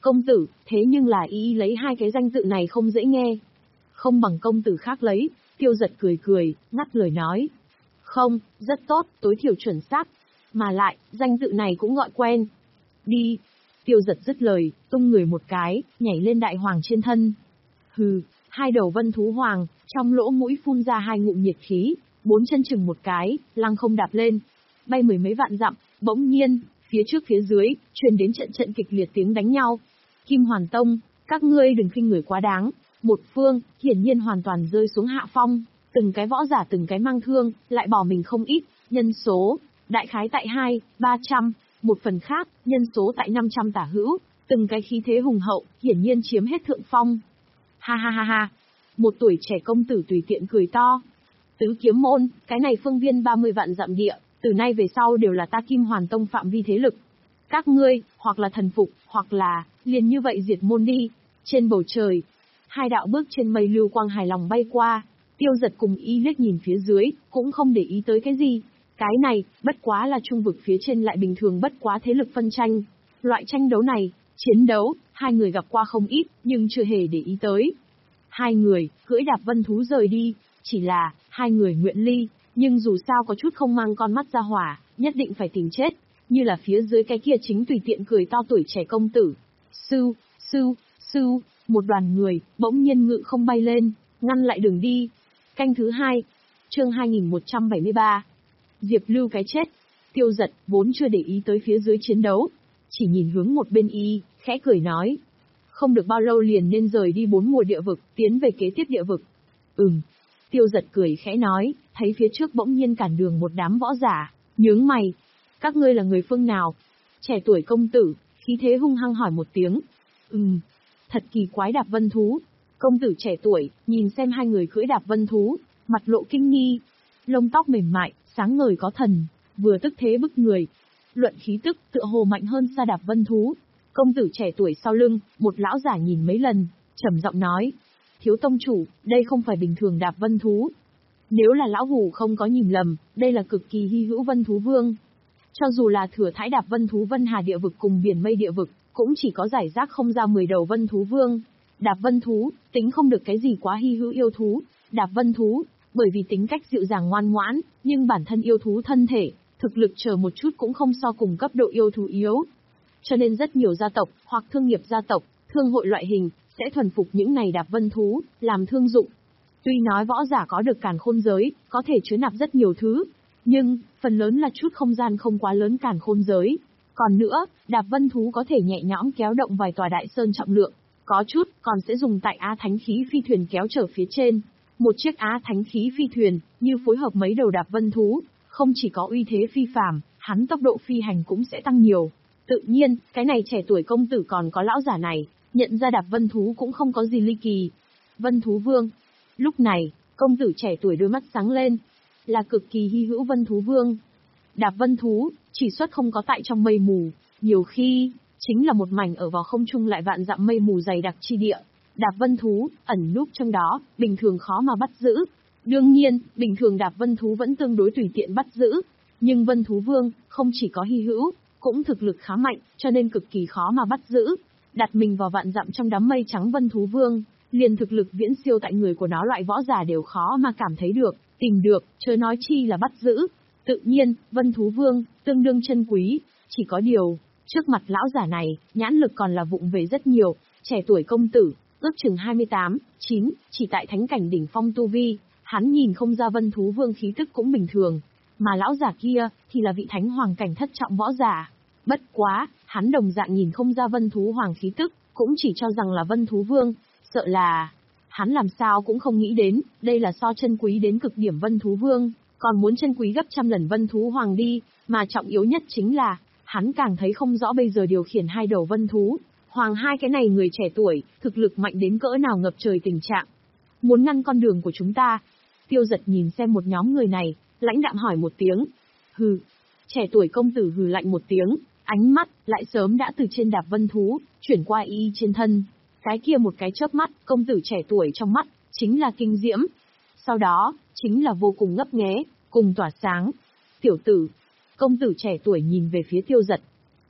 Công tử, thế nhưng là ý lấy hai cái danh tự này không dễ nghe. Không bằng công tử khác lấy, Tiêu Giật cười cười, ngắt lời nói. Không, rất tốt, tối thiểu chuẩn xác. Mà lại, danh tự này cũng gọi quen. Đi. Tiêu Giật dứt lời, tung người một cái, nhảy lên đại hoàng trên thân. Hừ, hai đầu vân thú hoàng, trong lỗ mũi phun ra hai ngụm nhiệt khí, bốn chân chừng một cái, lăng không đạp lên. Bay mười mấy vạn dặm, bỗng nhiên, phía trước phía dưới, truyền đến trận trận kịch liệt tiếng đánh nhau. Kim Hoàn Tông, các ngươi đừng khinh người quá đáng. Một phương, hiển nhiên hoàn toàn rơi xuống hạ phong, từng cái võ giả từng cái mang thương, lại bỏ mình không ít, nhân số, đại khái tại hai, ba trăm, một phần khác, nhân số tại năm trăm tả hữu, từng cái khí thế hùng hậu, hiển nhiên chiếm hết thượng phong. Ha ha ha ha, một tuổi trẻ công tử tùy tiện cười to. Tứ kiếm môn, cái này phương viên ba mươi vạn dặm địa, từ nay về sau đều là ta Kim Hoàn Tông phạm vi thế lực. Các ngươi, hoặc là thần phục, hoặc là, liền như vậy diệt môn đi. Trên bầu trời, hai đạo bước trên mây lưu quang hài lòng bay qua, Tiêu Giật cùng y liếc nhìn phía dưới, cũng không để ý tới cái gì. Cái này, bất quá là trung vực phía trên lại bình thường bất quá thế lực phân tranh. Loại tranh đấu này, chiến đấu, hai người gặp qua không ít, nhưng chưa hề để ý tới. Hai người, cưỡi đạp vân thú rời đi, chỉ là, hai người nguyện ly, nhưng dù sao có chút không mang con mắt ra hỏa, nhất định phải tìm chết, như là phía dưới cái kia chính tùy tiện cười to tuổi trẻ công tử. Sư, sư, sư, một đoàn người, bỗng nhiên ngự không bay lên, ngăn lại đường đi. Canh thứ hai, chương hai nghìn một trăm bảy mươi ba. Diệp Lưu cái chết. Tiêu Giật, vốn chưa để ý tới phía dưới chiến đấu, chỉ nhìn hướng một bên y, khẽ cười nói. Không được bao lâu liền nên rời đi bốn mùa địa vực, tiến về kế tiếp địa vực. Ừm. Tiêu Giật cười khẽ nói, thấy phía trước bỗng nhiên cản đường một đám võ giả, nhướng mày. Các ngươi là người phương nào? Trẻ tuổi công tử, khí thế hung hăng hỏi một tiếng. Ừm. Thật kỳ quái đạp vân thú. Công tử trẻ tuổi, nhìn xem hai người cưỡi đạp vân thú, mặt lộ kinh nghi. Lông tóc mềm mại, sáng ngời có thần, vừa tức thế bức người. Luận khí tức, tựa hồ mạnh hơn xa đạp vân thú. Công tử trẻ tuổi sau lưng, một lão giả nhìn mấy lần, trầm giọng nói. Thiếu tông chủ, đây không phải bình thường đạp vân thú. Nếu là lão hủ không có nhìn lầm, đây là cực kỳ hy hữu vân thú vương. Cho dù là thừa thái đạp vân thú vân hà địa vực cùng biển mây địa vực, cũng chỉ có giải rác không ra mười đầu vân thú vương. Đạp vân thú, tính không được cái gì quá hy hữu yêu thú. Đạp vân thú, bởi vì tính cách dịu dàng ngoan ngoãn, nhưng bản thân yêu thú thân thể, thực lực chờ một chút cũng không so cùng cấp độ yêu thú yếu. Cho nên rất nhiều gia tộc, hoặc thương nghiệp gia tộc, thương hội loại hình, sẽ thuần phục những này đạp vân thú, làm thương dụng. Tuy nói võ giả có được càn khôn giới, có thể chứa nạp rất nhiều thứ, nhưng, phần lớn là chút không gian không quá lớn càn khôn giới. Còn nữa, đạp vân thú có thể nhẹ nhõm kéo động vài tòa đại sơn trọng lượng, có chút còn sẽ dùng tại Á Thánh khí phi thuyền kéo chở phía trên. Một chiếc Á Thánh khí phi thuyền, như phối hợp mấy đầu đạp vân thú, không chỉ có uy thế phi phàm, hắn tốc độ phi hành cũng sẽ tăng nhiều. Tự nhiên, cái này trẻ tuổi công tử còn có lão giả này, nhận ra đạp vân thú cũng không có gì ly kỳ. Vân thú vương. Lúc này, công tử trẻ tuổi đôi mắt sáng lên, là cực kỳ hy hữu vân thú vương. Đạp vân thú, chỉ xuất không có tại trong mây mù, nhiều khi, chính là một mảnh ở vào không trung lại vạn dặm mây mù dày đặc chi địa. Đạp vân thú, ẩn núp trong đó, bình thường khó mà bắt giữ. Đương nhiên, bình thường đạp vân thú vẫn tương đối tùy tiện bắt giữ. Nhưng vân thú vương, không chỉ có hy hữu, cũng thực lực khá mạnh, cho nên cực kỳ khó mà bắt giữ. Đặt mình vào vạn dặm trong đám mây trắng vân thú vương, liền thực lực viễn siêu tại người của nó loại võ giả đều khó mà cảm thấy được, tìm được, chớ nói chi là bắt giữ. Tự nhiên, vân thú vương, tương đương chân quý, chỉ có điều, trước mặt lão giả này, nhãn lực còn là vụng về rất nhiều, trẻ tuổi công tử, ước chừng hai mươi tám, chín, chỉ tại thánh cảnh đỉnh phong tu vi, hắn nhìn không ra vân thú vương khí tức cũng bình thường, mà lão giả kia, thì là vị thánh hoàng cảnh thất trọng võ giả. Bất quá, hắn đồng dạng nhìn không ra vân thú hoàng khí tức, cũng chỉ cho rằng là vân thú vương, sợ là... Hắn làm sao cũng không nghĩ đến, đây là so chân quý đến cực điểm vân thú vương, còn muốn chân quý gấp trăm lần vân thú hoàng đi, mà trọng yếu nhất chính là, hắn càng thấy không rõ bây giờ điều khiển hai đầu vân thú, hoàng hai cái này người trẻ tuổi, thực lực mạnh đến cỡ nào ngập trời tình trạng. Muốn ngăn con đường của chúng ta. Tiêu Giật nhìn xem một nhóm người này, lãnh đạm hỏi một tiếng. Hừ. Trẻ tuổi công tử hừ lạnh một tiếng, ánh mắt lại sớm đã từ trên đạp vân thú, chuyển qua y trên thân. Cái kia một cái chớp mắt, công tử trẻ tuổi trong mắt, chính là kinh diễm. Sau đó, chính là vô cùng ngấp nghé, cùng tỏa sáng. Tiểu tử. Công tử trẻ tuổi nhìn về phía Tiêu Giật.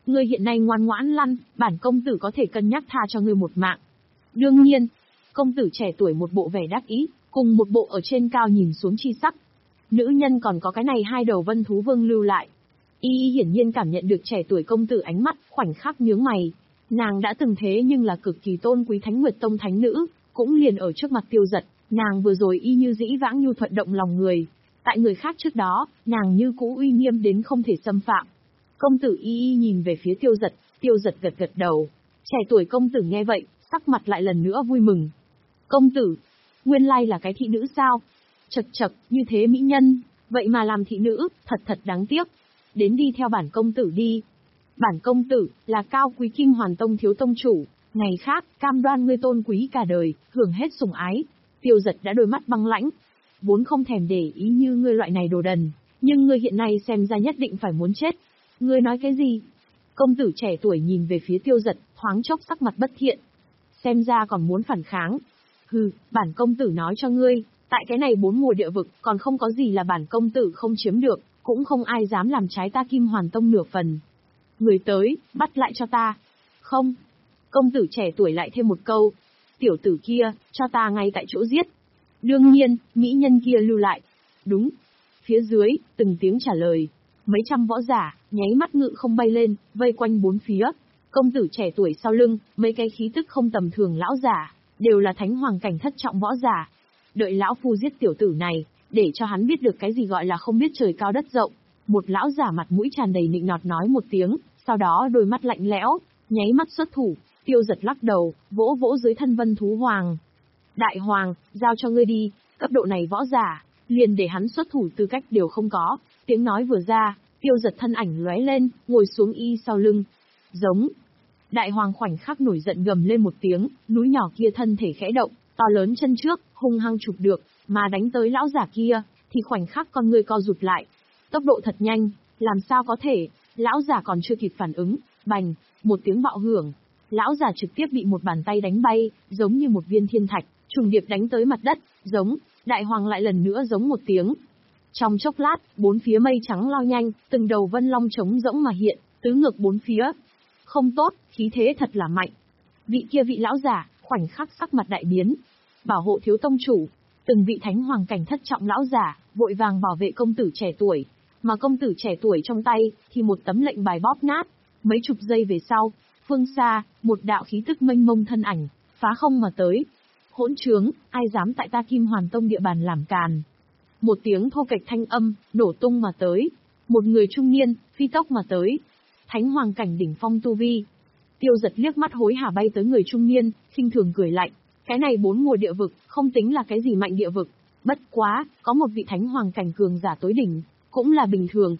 Ngươi hiện nay ngoan ngoãn lăn, bản công tử có thể cân nhắc tha cho ngươi một mạng. Đương nhiên, công tử trẻ tuổi một bộ vẻ đắc ý, cùng một bộ ở trên cao nhìn xuống chi sắc. Nữ nhân còn có cái này hai đầu vân thú vương lưu lại. Y Y hiển nhiên cảm nhận được trẻ tuổi công tử ánh mắt, khoảnh khắc nhướng mày. Nàng đã từng thế nhưng là cực kỳ tôn quý Thánh Nguyệt Tông thánh nữ, cũng liền ở trước mặt Tiêu Dật, nàng vừa rồi y như dĩ vãng nhu thuận động lòng người. Tại người khác trước đó, nàng như cũ uy nghiêm đến không thể xâm phạm. Công tử Y Y nhìn về phía Tiêu Dật, Tiêu Dật gật gật đầu. Trẻ tuổi công tử nghe vậy, sắc mặt lại lần nữa vui mừng. Công tử, nguyên lai là cái thị nữ sao? Chật chật, như thế mỹ nhân, vậy mà làm thị nữ, thật thật đáng tiếc. Đến đi theo bản công tử đi. Bản công tử, là cao quý Kim Hoàn Tông thiếu tông chủ, ngày khác, cam đoan ngươi tôn quý cả đời, hưởng hết sủng ái. Tiêu Dật đã đôi mắt băng lãnh. Vốn không thèm để ý như ngươi loại này đồ đần, nhưng ngươi hiện nay xem ra nhất định phải muốn chết. Ngươi nói cái gì? Công tử trẻ tuổi nhìn về phía Tiêu Dật, thoáng chốc sắc mặt bất thiện. Xem ra còn muốn phản kháng. Hừ, bản công tử nói cho ngươi, tại cái này bốn mùa địa vực, còn không có gì là bản công tử không chiếm được, cũng không ai dám làm trái ta Kim Hoàn Tông nửa phần. Người tới, bắt lại cho ta. Không. Công tử trẻ tuổi lại thêm một câu. Tiểu tử kia, cho ta ngay tại chỗ giết. Đương nhiên, mỹ nhân kia lưu lại. Đúng. Phía dưới, từng tiếng trả lời. Mấy trăm võ giả, nháy mắt ngự không bay lên, vây quanh bốn phía. Công tử trẻ tuổi sau lưng, mấy cái khí tức không tầm thường lão giả, đều là thánh hoàng cảnh thất trọng võ giả. Đợi lão phu giết tiểu tử này, để cho hắn biết được cái gì gọi là không biết trời cao đất rộng. Một lão giả mặt mũi tràn đầy nịnh nọt nói một tiếng, sau đó đôi mắt lạnh lẽo, nháy mắt xuất thủ. Tiêu Dật lắc đầu, vỗ vỗ dưới thân vân thú hoàng. Đại hoàng, giao cho ngươi đi, cấp độ này võ giả, liền để hắn xuất thủ tư cách đều không có. Tiếng nói vừa ra, Tiêu Dật thân ảnh lóe lên, ngồi xuống y sau lưng. Giống. Đại hoàng khoảnh khắc nổi giận gầm lên một tiếng, núi nhỏ kia thân thể khẽ động, to lớn chân trước, hung hăng chụp được, mà đánh tới lão giả kia, thì khoảnh khắc con người co rụt lại. Tốc độ thật nhanh, làm sao có thể, lão giả còn chưa kịp phản ứng, bành, một tiếng bạo hưởng. Lão giả trực tiếp bị một bàn tay đánh bay, giống như một viên thiên thạch, trùng điệp đánh tới mặt đất, giống, đại hoàng lại lần nữa giống một tiếng. Trong chốc lát, bốn phía mây trắng lao nhanh, từng đầu vân long trống rỗng mà hiện, tứ ngược bốn phía. Không tốt, khí thế thật là mạnh. Vị kia vị lão giả, khoảnh khắc sắc mặt đại biến. Bảo hộ thiếu tông chủ, từng vị thánh hoàng cảnh thất trọng lão giả, vội vàng bảo vệ công tử trẻ tuổi. Mà công tử trẻ tuổi trong tay, thì một tấm lệnh bài bóp nát. Mấy chục giây về sau, phương xa, một đạo khí tức mênh mông thân ảnh, phá không mà tới. Hỗn trướng, ai dám tại ta Kim Hoàn Tông địa bàn làm càn. Một tiếng thô kệch thanh âm, nổ tung mà tới. Một người trung niên, phi tốc mà tới. Thánh hoàng cảnh đỉnh phong tu vi. Tiêu Dật liếc mắt hối hả bay tới người trung niên, khinh thường cười lạnh. Cái này bốn mùa địa vực, không tính là cái gì mạnh địa vực. Bất quá, có một vị thánh hoàng cảnh cường giả tối đỉnh, cũng là bình thường,